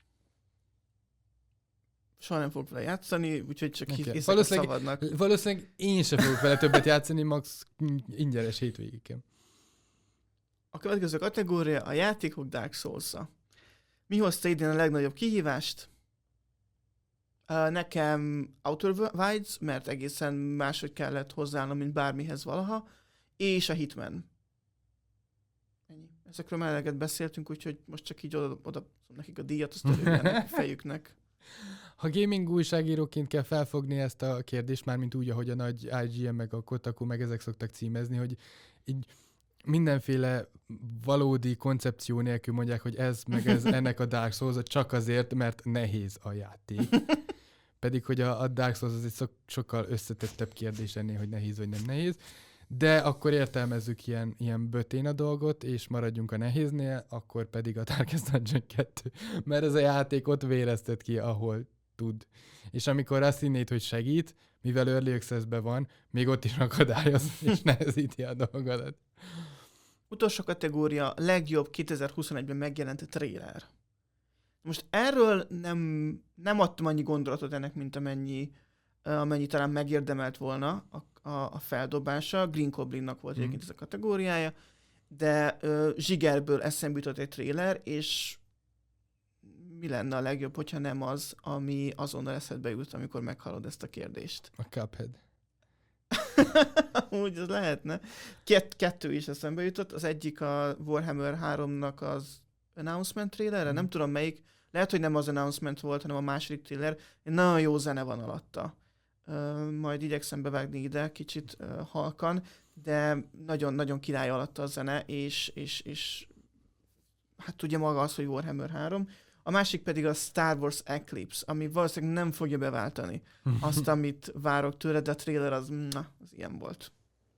Soha nem fogok vele játszani, úgyhogy csak hiszek a szabadnak. Valószínűleg én sem fogok vele többet játszani, max ingyenes hétvégéken. A következő kategória a játékok Dark Souls-a. Mi hozta idén a legnagyobb kihívást? Uh, nekem Outer Wilds, mert egészen máshogy kellett hozzáállnom, mint bármihez valaha, és a Hitman. Ennyi. Ezekről már eleget beszéltünk, úgyhogy most csak így oda, oda nekik a díjat, azt előjönnek a fejüknek. Ha gaming újságíróként kell felfogni ezt a kérdést, mármint úgy, ahogy a nagy I G N meg a Kotaku meg ezek szoktak címezni, hogy így mindenféle valódi koncepció nélkül mondják, hogy ez meg ez ennek a Dark Souls csak azért, mert nehéz a játék. Pedig, hogy a, a Dark Souls az egy so, sokkal összetettebb kérdés ennél, hogy nehéz vagy nem nehéz. De akkor értelmezzük ilyen, ilyen bötén a dolgot, és maradjunk a nehéznél, akkor pedig a Darkest Dungeon kettő. Mert ez a játék ott véreztet ki, ahol tud. És amikor azt hinnéd, hogy segít, mivel Early Access-ben van, még ott is akadályoz, és nehezíti a dolgodat. Utolsó kategória, legjobb kétezer-huszonegyben megjelent trailer. Most erről nem, nem adtam annyi gondolatot ennek, mint amennyi, amennyi talán megérdemelt volna a, a, a feldobása. Green Goblinnak volt mm. egyébként ez a kategóriája, de uh, zsigerből eszembe jutott egy trailer, és mi lenne a legjobb, hogyha nem az, ami azonnal eszedbe jut, amikor meghallod ezt a kérdést? A Cuphead. Úgy az lehetne. Kett, kettő is eszembe jutott. Az egyik a Warhammer háromnak az announcement trailerre, mm. nem tudom melyik. Lehet, hogy nem az announcement volt, hanem a második trailer. Nagyon jó zene van alatta. Uh, majd igyekszem bevágni ide kicsit uh, halkan, de nagyon-nagyon király alatta a zene, és, és, és hát tudja maga az, hogy Warhammer három. A másik pedig a Star Wars Eclipse, ami valószínűleg nem fogja beváltani azt, amit várok tőle, de a trailer az, na, az ilyen volt.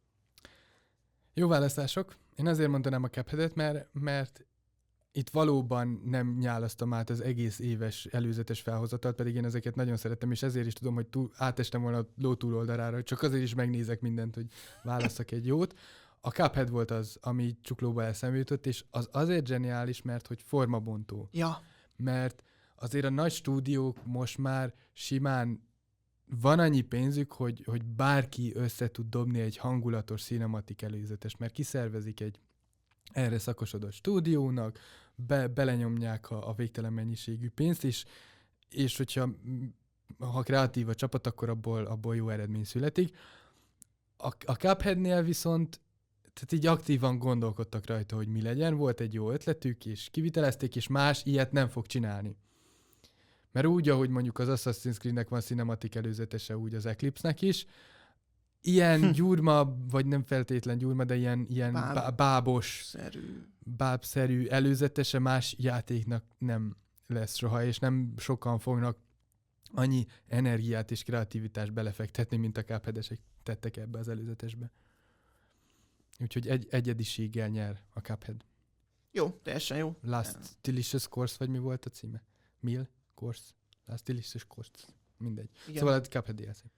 Jó választások. Én azért mondanám a Cupheadet, mert, mert itt valóban nem nyálasztam át az egész éves előzetes felhozatalt, pedig én ezeket nagyon szeretem, és ezért is tudom, hogy túl, átestem volna a ló túloldalára, csak azért is megnézek mindent, hogy válasszak egy jót. A Cuphead volt az, ami csuklóba eszembe jutott, és az azért zseniális, mert hogy formabontó. Ja. Mert azért a nagy stúdiók most már simán van annyi pénzük, hogy, hogy bárki össze tud dobni egy hangulatos cinematik előzetes, mert kiszervezik egy erre szakosodott stúdiónak, be, belenyomják a, a végtelen mennyiségű pénzt, és, és hogyha ha kreatív a csapat, akkor abból, abból jó eredmény születik. A, a Cupheadnél viszont tehát így aktívan gondolkodtak rajta, hogy mi legyen, volt egy jó ötletük, és kivitelezték, és más ilyet nem fog csinálni. Mert úgy, ahogy mondjuk az Assassin's Creed-nek van cinematik előzetese, úgy az Eclipse-nek is, ilyen hm. gyurma, vagy nem feltétlen gyurma, de ilyen, ilyen Báb, bábos, szerű. bábszerű előzetese más játéknak nem lesz soha, és nem sokan fognak annyi energiát és kreativitást belefektetni, mint a Cupheadesek tettek ebbe az előzetesbe. Úgyhogy egy, egyediséggel nyer a Cuphead. Jó, teljesen jó. Last ja. Delicious Course, vagy mi volt a címe? Meal Course? Last Delicious Course. Mindegy. Igen. Szóval a Cuphead dé el cé.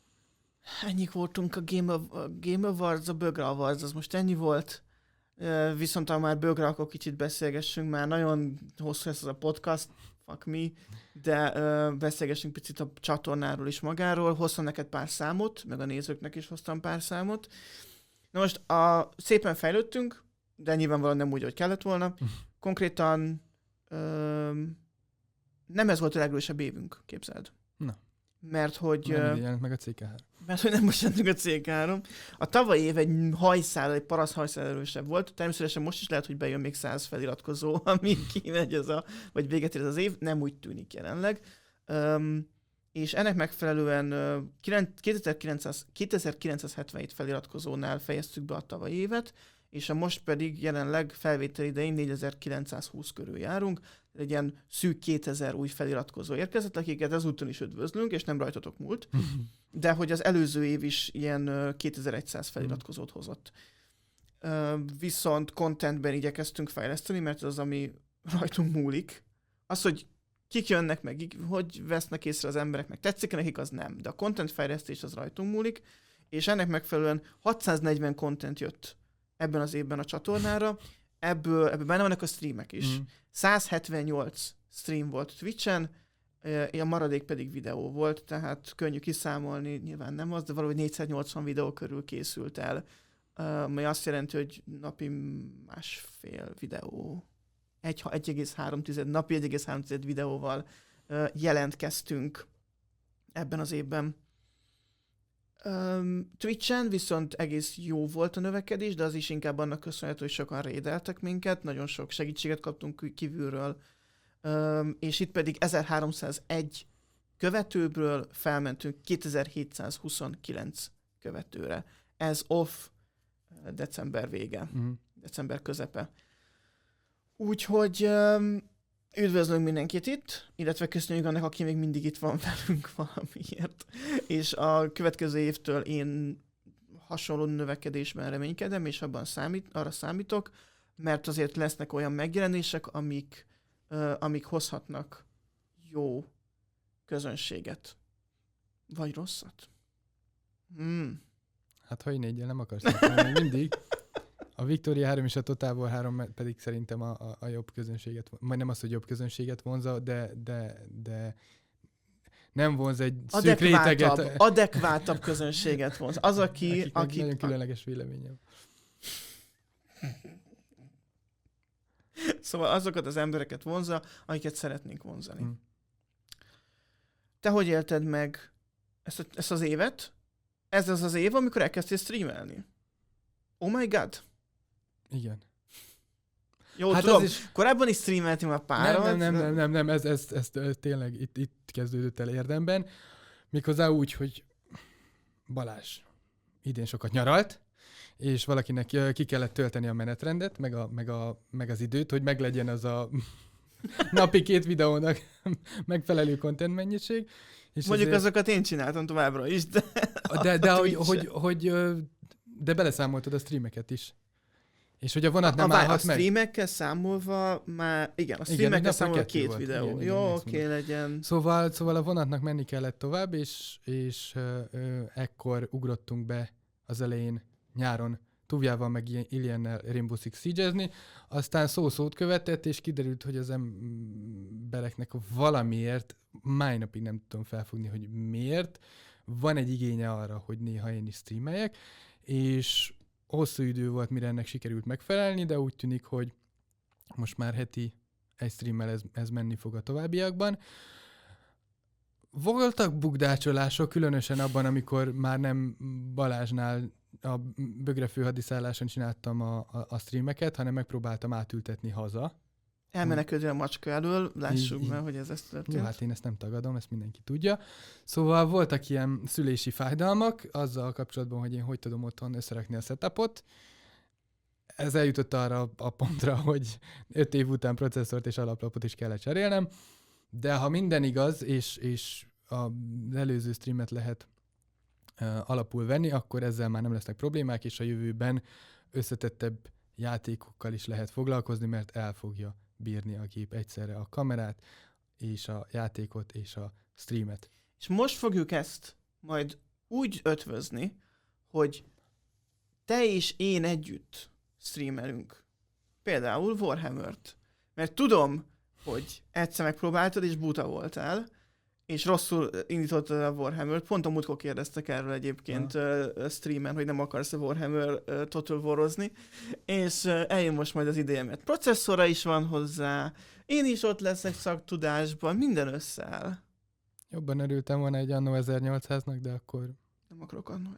Ennyik voltunk a Game, of, a Game Awards, a Bögra Awards, az most ennyi volt. Viszont ha már Bögra, akkor kicsit beszélgessünk, már nagyon hosszú lesz ez a podcast, fuck me, de uh, beszélgessünk picit a csatornáról is magáról. Hoztam neked pár számot, meg a nézőknek is hoztam pár számot. Na most a, szépen fejlődtünk, de nyilvánvalóan nem úgy, hogy kellett volna. Konkrétan um, nem ez volt a legerősebb évünk, képzeld. Na. Mert hogy... Nem jelent meg a cé ká három. Mert hogy nem most jelent meg a cé ká három. A tavalyi év egy hajszál, egy parasz hajszál erősebb volt. Természetesen most is lehet, hogy bejön még száz feliratkozó, ami kimegy ez a... vagy véget ér ez az év. Nem úgy tűnik jelenleg. Um, és ennek megfelelően uh, kétezer-kilencszázhetvenhét feliratkozónál fejeztük be a tavalyi évet, és a most pedig jelenleg felvétel idején négyezer-kilencszázhúsz körül járunk, egy ilyen szűk kétezer új feliratkozó érkezett, akiket ezúton is üdvözlünk, és nem rajtatok múlt, de hogy az előző év is ilyen kétezer-száz feliratkozót hozott. Viszont contentben igyekeztünk fejleszteni, mert az, ami rajtunk múlik, az, hogy kik jönnek meg, hogy vesznek észre az emberek, meg tetszik nekik, az nem. De a content fejlesztés az rajtunk múlik, és ennek megfelelően hatszáznegyven content jött ebben az évben a csatornára, ebből, ebből benne vannak a streamek is. Mm. százhetvennyolc stream volt Twitchen, a maradék pedig videó volt, tehát könnyű kiszámolni, nyilván nem az, de valahogy négyszáznyolcvan videó körül készült el, ami azt jelenti, hogy napi másfél videó, egy egész három napi egy egész három videóval jelentkeztünk ebben az évben. Um, Twitchen viszont egész jó volt a növekedés, de az is inkább annak köszönhető, hogy sokan raideltek minket, nagyon sok segítséget kaptunk kívülről, um, és itt pedig ezerháromszázegy követőből felmentünk kétezer-hétszázhuszonkilenc követőre. Ez off december vége, mm. december közepe. Úgyhogy um, üdvözlünk mindenkit itt, illetve köszönjük annak, aki még mindig itt van velünk valamiért. És a következő évtől én hasonló növekedésben reménykedem, és abban számít, arra számítok, mert azért lesznek olyan megjelenések, amik, uh, amik hozhatnak jó közönséget. Vagy rosszat. Hmm. Hát ha én négyel nem akarsz tenni, mindig. A Victoria három és a Total War három pedig szerintem a, a, a jobb közönséget, majd nem az, hogy jobb közönséget vonza, de, de, de nem vonz egy szűk réteget. Adekvátabb közönséget vonz. Az, aki... aki nagyon különleges véleményem. Szóval azokat az embereket vonza, akiket szeretnénk vonzani. Hmm. Te hogy élted meg ezt, a, ezt az évet? Ez az az év, amikor elkezdtél streamelni. Oh my god! Igen. Jó, hát tudom, is... korábban is streameltünk már párat. Nem, nem, nem, nem, nem, nem. Ez, ez, ez, ez tényleg itt, itt kezdődött el érdemben. Méghozzá úgy, hogy Balázs idén sokat nyaralt, és valakinek ö, ki kellett tölteni a menetrendet, meg, a, meg, a, meg az időt, hogy meglegyen az a napi két videónak megfelelő content mennyiség. És Mondjuk azért... azokat én csináltam továbbra is, de... De, de hogy, hogy, hogy, de beleszámoltad a streameket is. És hogy a vonat nem a, a, állhat a meg. A streamekkel számolva már... Igen, a streamekkel igen, számolva két volt. videó. Igen, Jó, igen, oké, legyen. Szóval, szóval a vonatnak menni kellett tovább, és, és ö, ö, ekkor ugrottunk be az elején nyáron Tuvjával meg Iliennel Rainbow Six Siege-ezni, aztán szó-szót követett, és kiderült, hogy az embereknek valamiért, máj napig nem tudom felfogni, hogy miért, van egy igénye arra, hogy néha én is streameljek, és hosszú idő volt, mire ennek sikerült megfelelni, de úgy tűnik, hogy most már heti egy streammel ez, ez menni fog a továbbiakban. Voltak bukdácsolások, különösen abban, amikor már nem Balázsnál a Bögre főhadiszálláson csináltam a, a, a streameket, hanem megpróbáltam átültetni haza. Elmenekülni a macska elől, lássuk így, meg, hogy ez ezt történt. Jó, hát én ezt nem tagadom, ezt mindenki tudja. Szóval voltak ilyen szülési fájdalmak, azzal kapcsolatban, hogy én hogy tudom otthon összerakni a setupot. Ez eljutott arra a pontra, hogy öt év után processzort és alaplapot is kellett cserélnem, de ha minden igaz, és, és az előző streamet lehet uh, alapul venni, akkor ezzel már nem lesznek problémák, és a jövőben összetettebb játékokkal is lehet foglalkozni, mert el fogja bírni a gép egyszerre a kamerát, és a játékot, és a streamet. És most fogjuk ezt majd úgy ötvözni, hogy te és én együtt streamelünk. Például Warhammert. Mert tudom, hogy egyszer megpróbáltad, és buta voltál, és rosszul indítottad a Warhammert. Pont a múltkor kérdeztek erről egyébként uh, streamen, hogy nem akarsz-e Warhammer uh, Total War-ozni, és uh, eljön most majd az ideje, mert processzora is van hozzá, én is ott leszek szaktudásban, minden összeáll. Jobban örültem volna egy Anno ezernyolcszáznak, de akkor... Nem akarok Anno.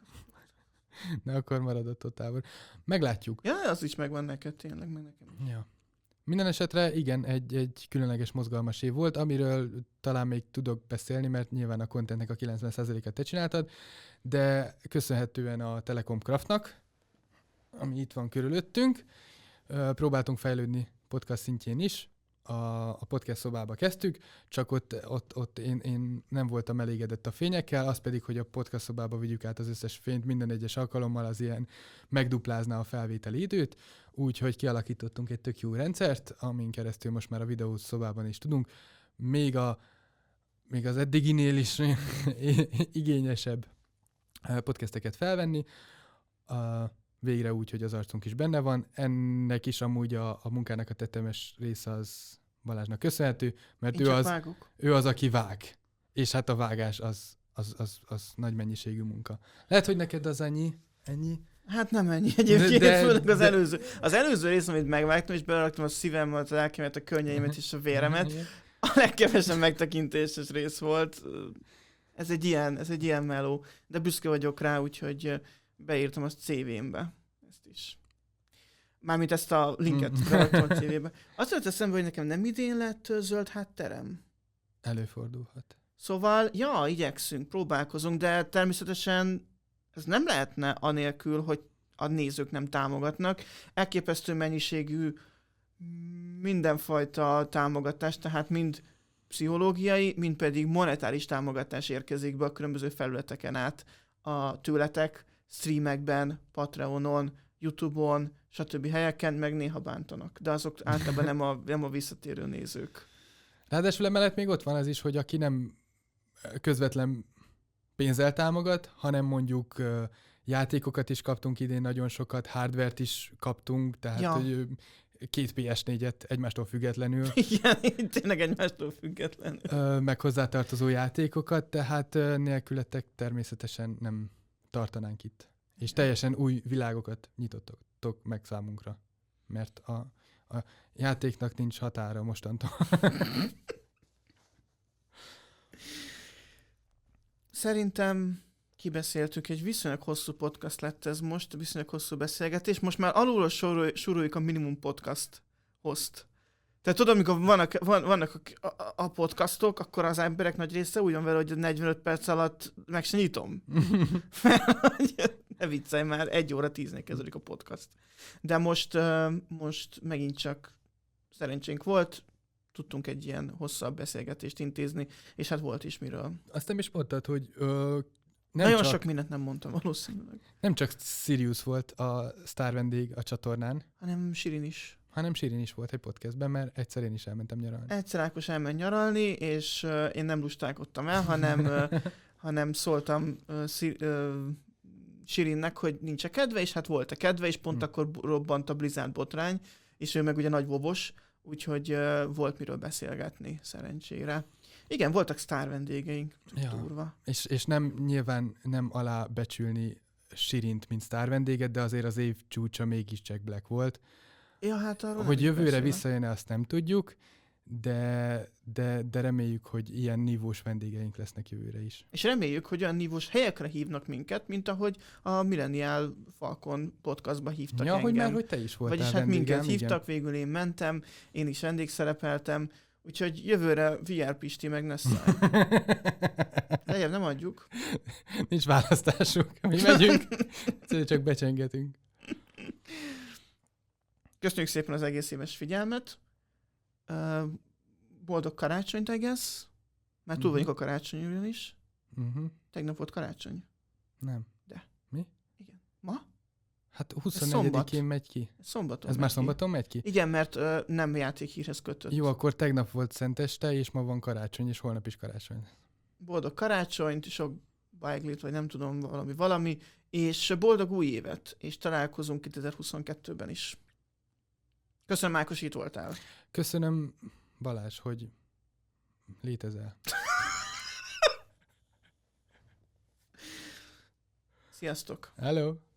De akkor maradott a távol. Meglátjuk. Ja, az is megvan neked, tényleg, meg nekem is. Ja. Minden esetre igen, egy, egy különleges mozgalmas év volt, amiről talán még tudok beszélni, mert nyilván a contentnek a kilencven százalékát te csináltad, de köszönhetően a Telekom Craftnak, ami itt van körülöttünk, próbáltunk fejlődni podcast szintjén is, a, a podcast szobába kezdtük, csak ott, ott, ott én, én nem voltam elégedett a fényekkel, az pedig, hogy a podcast szobába vigyük át az összes fényt minden egyes alkalommal, az ilyen megduplázná a felvételi időt, úgyhogy kialakítottunk egy tök jó rendszert, amin keresztül most már a videó szobában is tudunk, még, a, még az eddiginél is igényesebb podcasteket felvenni, a, végre úgy, hogy az arcunk is benne van. Ennek is amúgy a, a munkának a tetemes része az Balázsnak köszönhető, mert ő az, ő az, aki vág. És hát a vágás az, az, az, az nagy mennyiségű munka. Lehet, hogy neked az ennyi? ennyi? Hát nem ennyi egyébként, de, főleg az de, előző. Az előző rész, amit megvágtam, és beleraktam a szívemet, a lelkemet, a könnyeimet és a véremet, a legkevesebb megtekintéses rész volt. Ez egy ilyen, ez egy ilyen meló. De büszke vagyok rá, úgyhogy beírtam azt cé vé-mbe. Ezt is. Mármint ezt a linket beraktam a cé vé-be. Azt jött eszembe, hogy nekem nem idén lett zöld hátterem. Előfordulhat. Szóval, ja, igyekszünk, próbálkozunk, de természetesen ez nem lehetne anélkül, hogy a nézők nem támogatnak. Elképesztő mennyiségű mindenfajta támogatás, tehát mind pszichológiai, mind pedig monetáris támogatás érkezik be a különböző felületeken át a tőletek, streamekben, Patreonon, YouTube-on, stb. Helyeken, meg néha bántanak. De azok általában nem a, nem a visszatérő nézők. Ráadásul emellett még ott van az is, hogy aki nem közvetlen pénzzel támogat, hanem mondjuk uh, játékokat is kaptunk idén nagyon sokat, hardvert is kaptunk, tehát ja. hogy, két pé es négyet egymástól függetlenül. Igen, tényleg egymástól függetlenül. Uh, meg hozzátartozó játékokat, tehát uh, nélkületek természetesen nem tartanánk itt. És teljesen új világokat nyitottok meg számunkra, mert a, a játéknak nincs határa mostantól. Szerintem kibeszéltük, egy viszonylag hosszú podcast lett ez most, viszonylag hosszú beszélgetés. Most már alulról soroljuk a minimum podcast host. Tehát tudod, amikor vannak, van, vannak a, a, a podcastok, akkor az emberek nagy része úgy van vele, hogy negyvenöt perc alatt meg se nyitom. Ne viccelj már, egy óra tíznél kezdődik a podcast. De most, uh, most megint csak szerencsénk volt, tudtunk egy ilyen hosszabb beszélgetést intézni, és hát volt is miről. Azt nem is mondtad, hogy ö, nem Nagyon csak, sok mindent nem mondtam valószínűleg. nem csak Sirius volt a sztár vendég a csatornán, Hanem Sirin is. hanem Sirin is volt egy podcastben, mert egyszer én is elmentem nyaralni. Egyszer Ákos elment nyaralni, és uh, én nem lustálkodtam el, hanem, uh, hanem szóltam uh, Szir- uh, Sirinnek, hogy nincs -e kedve, és hát volt-e kedve, és pont Hm. akkor robbant a Blizzard botrány, és ő meg ugye nagy vobos, úgyhogy uh, volt miről beszélgetni, szerencsére. Igen, voltak sztár vendégeink, Ja. durva. És, és nem nyilván nem alábecsülni Sirint, mint sztár vendéget, de azért az év csúcsa mégis Jack Black volt. Ja, hát arról Hogy nem jövőre beszél. visszajön-e, azt nem tudjuk, de, de, de reméljük, hogy ilyen nívós vendégeink lesznek jövőre is. És reméljük, hogy olyan nívós helyekre hívnak minket, mint ahogy a Millennial Falcon podcastba hívtak Ja, engem. hogy már, hogy te is voltál Vagyis hát vendégem, minket igen. hívtak, végül én mentem, én is vendégszerepeltem, úgyhogy jövőre vé er Pisti meg Nessai. Lejjebb nem adjuk. Nincs választásunk, mi megyünk, egyszerűen csak becsengetünk. Köszönjük szépen az egész éves figyelmet. Uh, boldog karácsonyt, I guess. Már túl Mhm. vagyunk a karácsony is. Uh-huh. Tegnap volt karácsony. Nem. Ma? Hát szombat. huszonnegyedikén megy ki. Szombaton. Ez megy már ki. szombaton megy ki? Igen, mert uh, nem játékhírhez kötött. Jó, akkor tegnap volt szenteste, és ma van karácsony, és holnap is karácsony. Boldog karácsonyt, sok bájglit, vagy nem tudom, valami, valami, és boldog új évet, és találkozunk kétezer-huszonkettőben is. Köszönöm, Ákos, itt voltál. Köszönöm, Balázs, hogy létezel. Sziasztok! Hello!